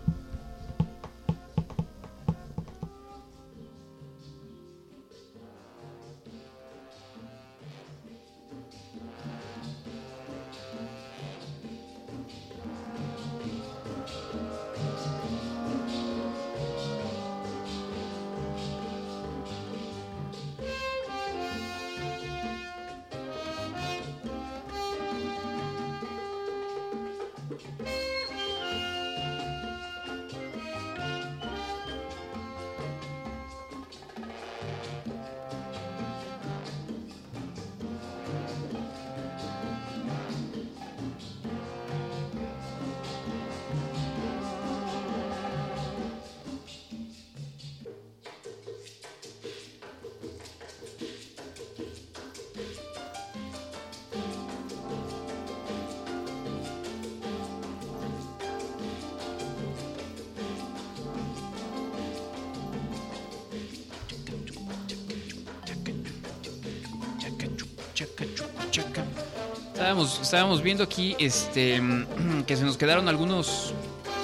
Estábamos, estábamos viendo aquí este que se nos quedaron algunos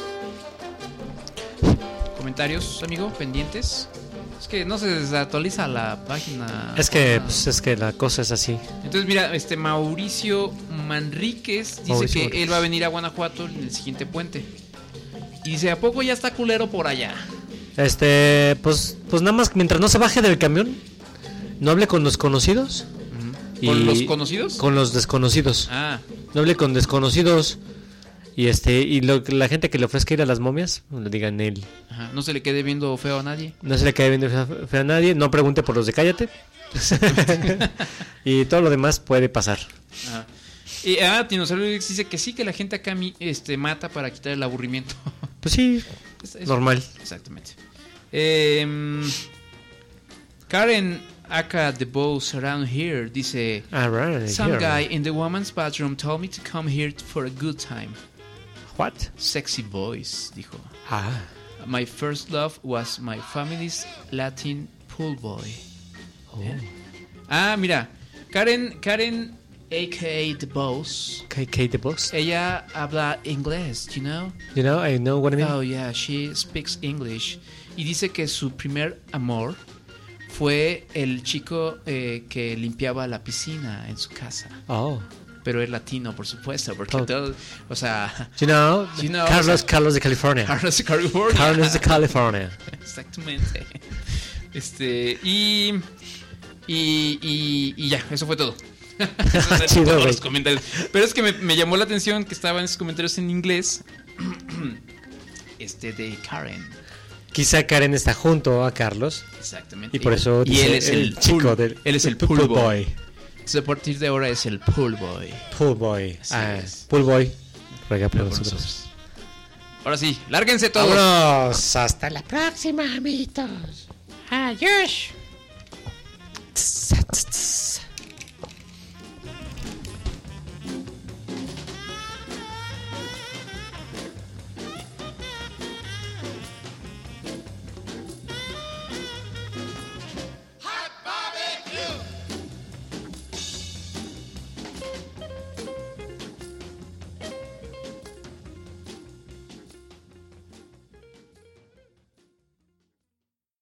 comentarios, amigo, pendientes. Es que no se desactualiza la página. Es que Ah. pues es que la cosa es así. Entonces, mira, este Mauricio Manríquez dice Mauricio que Manríquez. él va a venir a Guanajuato en el siguiente puente. Y dice, ¿a poco ya está culero por allá? Este, pues pues nada más mientras no se baje del camión, no hable con los conocidos. ¿Con y- los conocidos? Con los desconocidos. Ah, No hable con desconocidos. Y este y lo, la gente que le ofrezca ir a las momias, no le digan él. ajá, no se le quede viendo feo a nadie. No se le cae bien de fea, fea a nadie. No pregunte por los de Cállate. Y todo lo demás puede pasar. Ajá. Y ah, Dinosaurio X dice que sí, que la gente acá mi- este, mata para quitar el aburrimiento. Pues sí, Es- es- normal. Exactamente. Em, Karen Aka the Bows Around Here dice: Alright, Some here. guy in the woman's bathroom told me to come here for a good time. What? Sexy voice, dijo. Ah. My first love was my family's Latin pool boy. Oh. Eh. Ah, mira. Karen, Karen, a k a. The Boss. K K the Boss. Ella habla inglés, you know? You know, I know what I mean. Oh, yeah, she speaks English. Y dice que su primer amor fue el chico eh, que limpiaba la piscina en su casa. Oh. Pero es latino, por supuesto, porque Oh. todo, o sea... You know, You know, Carlos, o sea, Carlos de California. Carlos de California. Carlos de California. Exactamente. Este, y, y, y, y ya, eso fue todo. Esos eran Chido, todos güey. los comentarios. Pero es que me, me llamó la atención que estaban esos comentarios en inglés. Este de Karen. Quizá Karen está junto a Carlos. Exactamente. Y por eso y dice él es el, el chico pool- del él es el pool pool boy. boy. Entonces, a partir de ahora es el pool boy. Pool boy. Así Ah, es. pool boy. Ruega por Pero por nosotros. nosotros. Ahora sí, lárguense todos. Vámonos. Hasta la próxima, amiguitos. Adiós. Tss, tss, tss.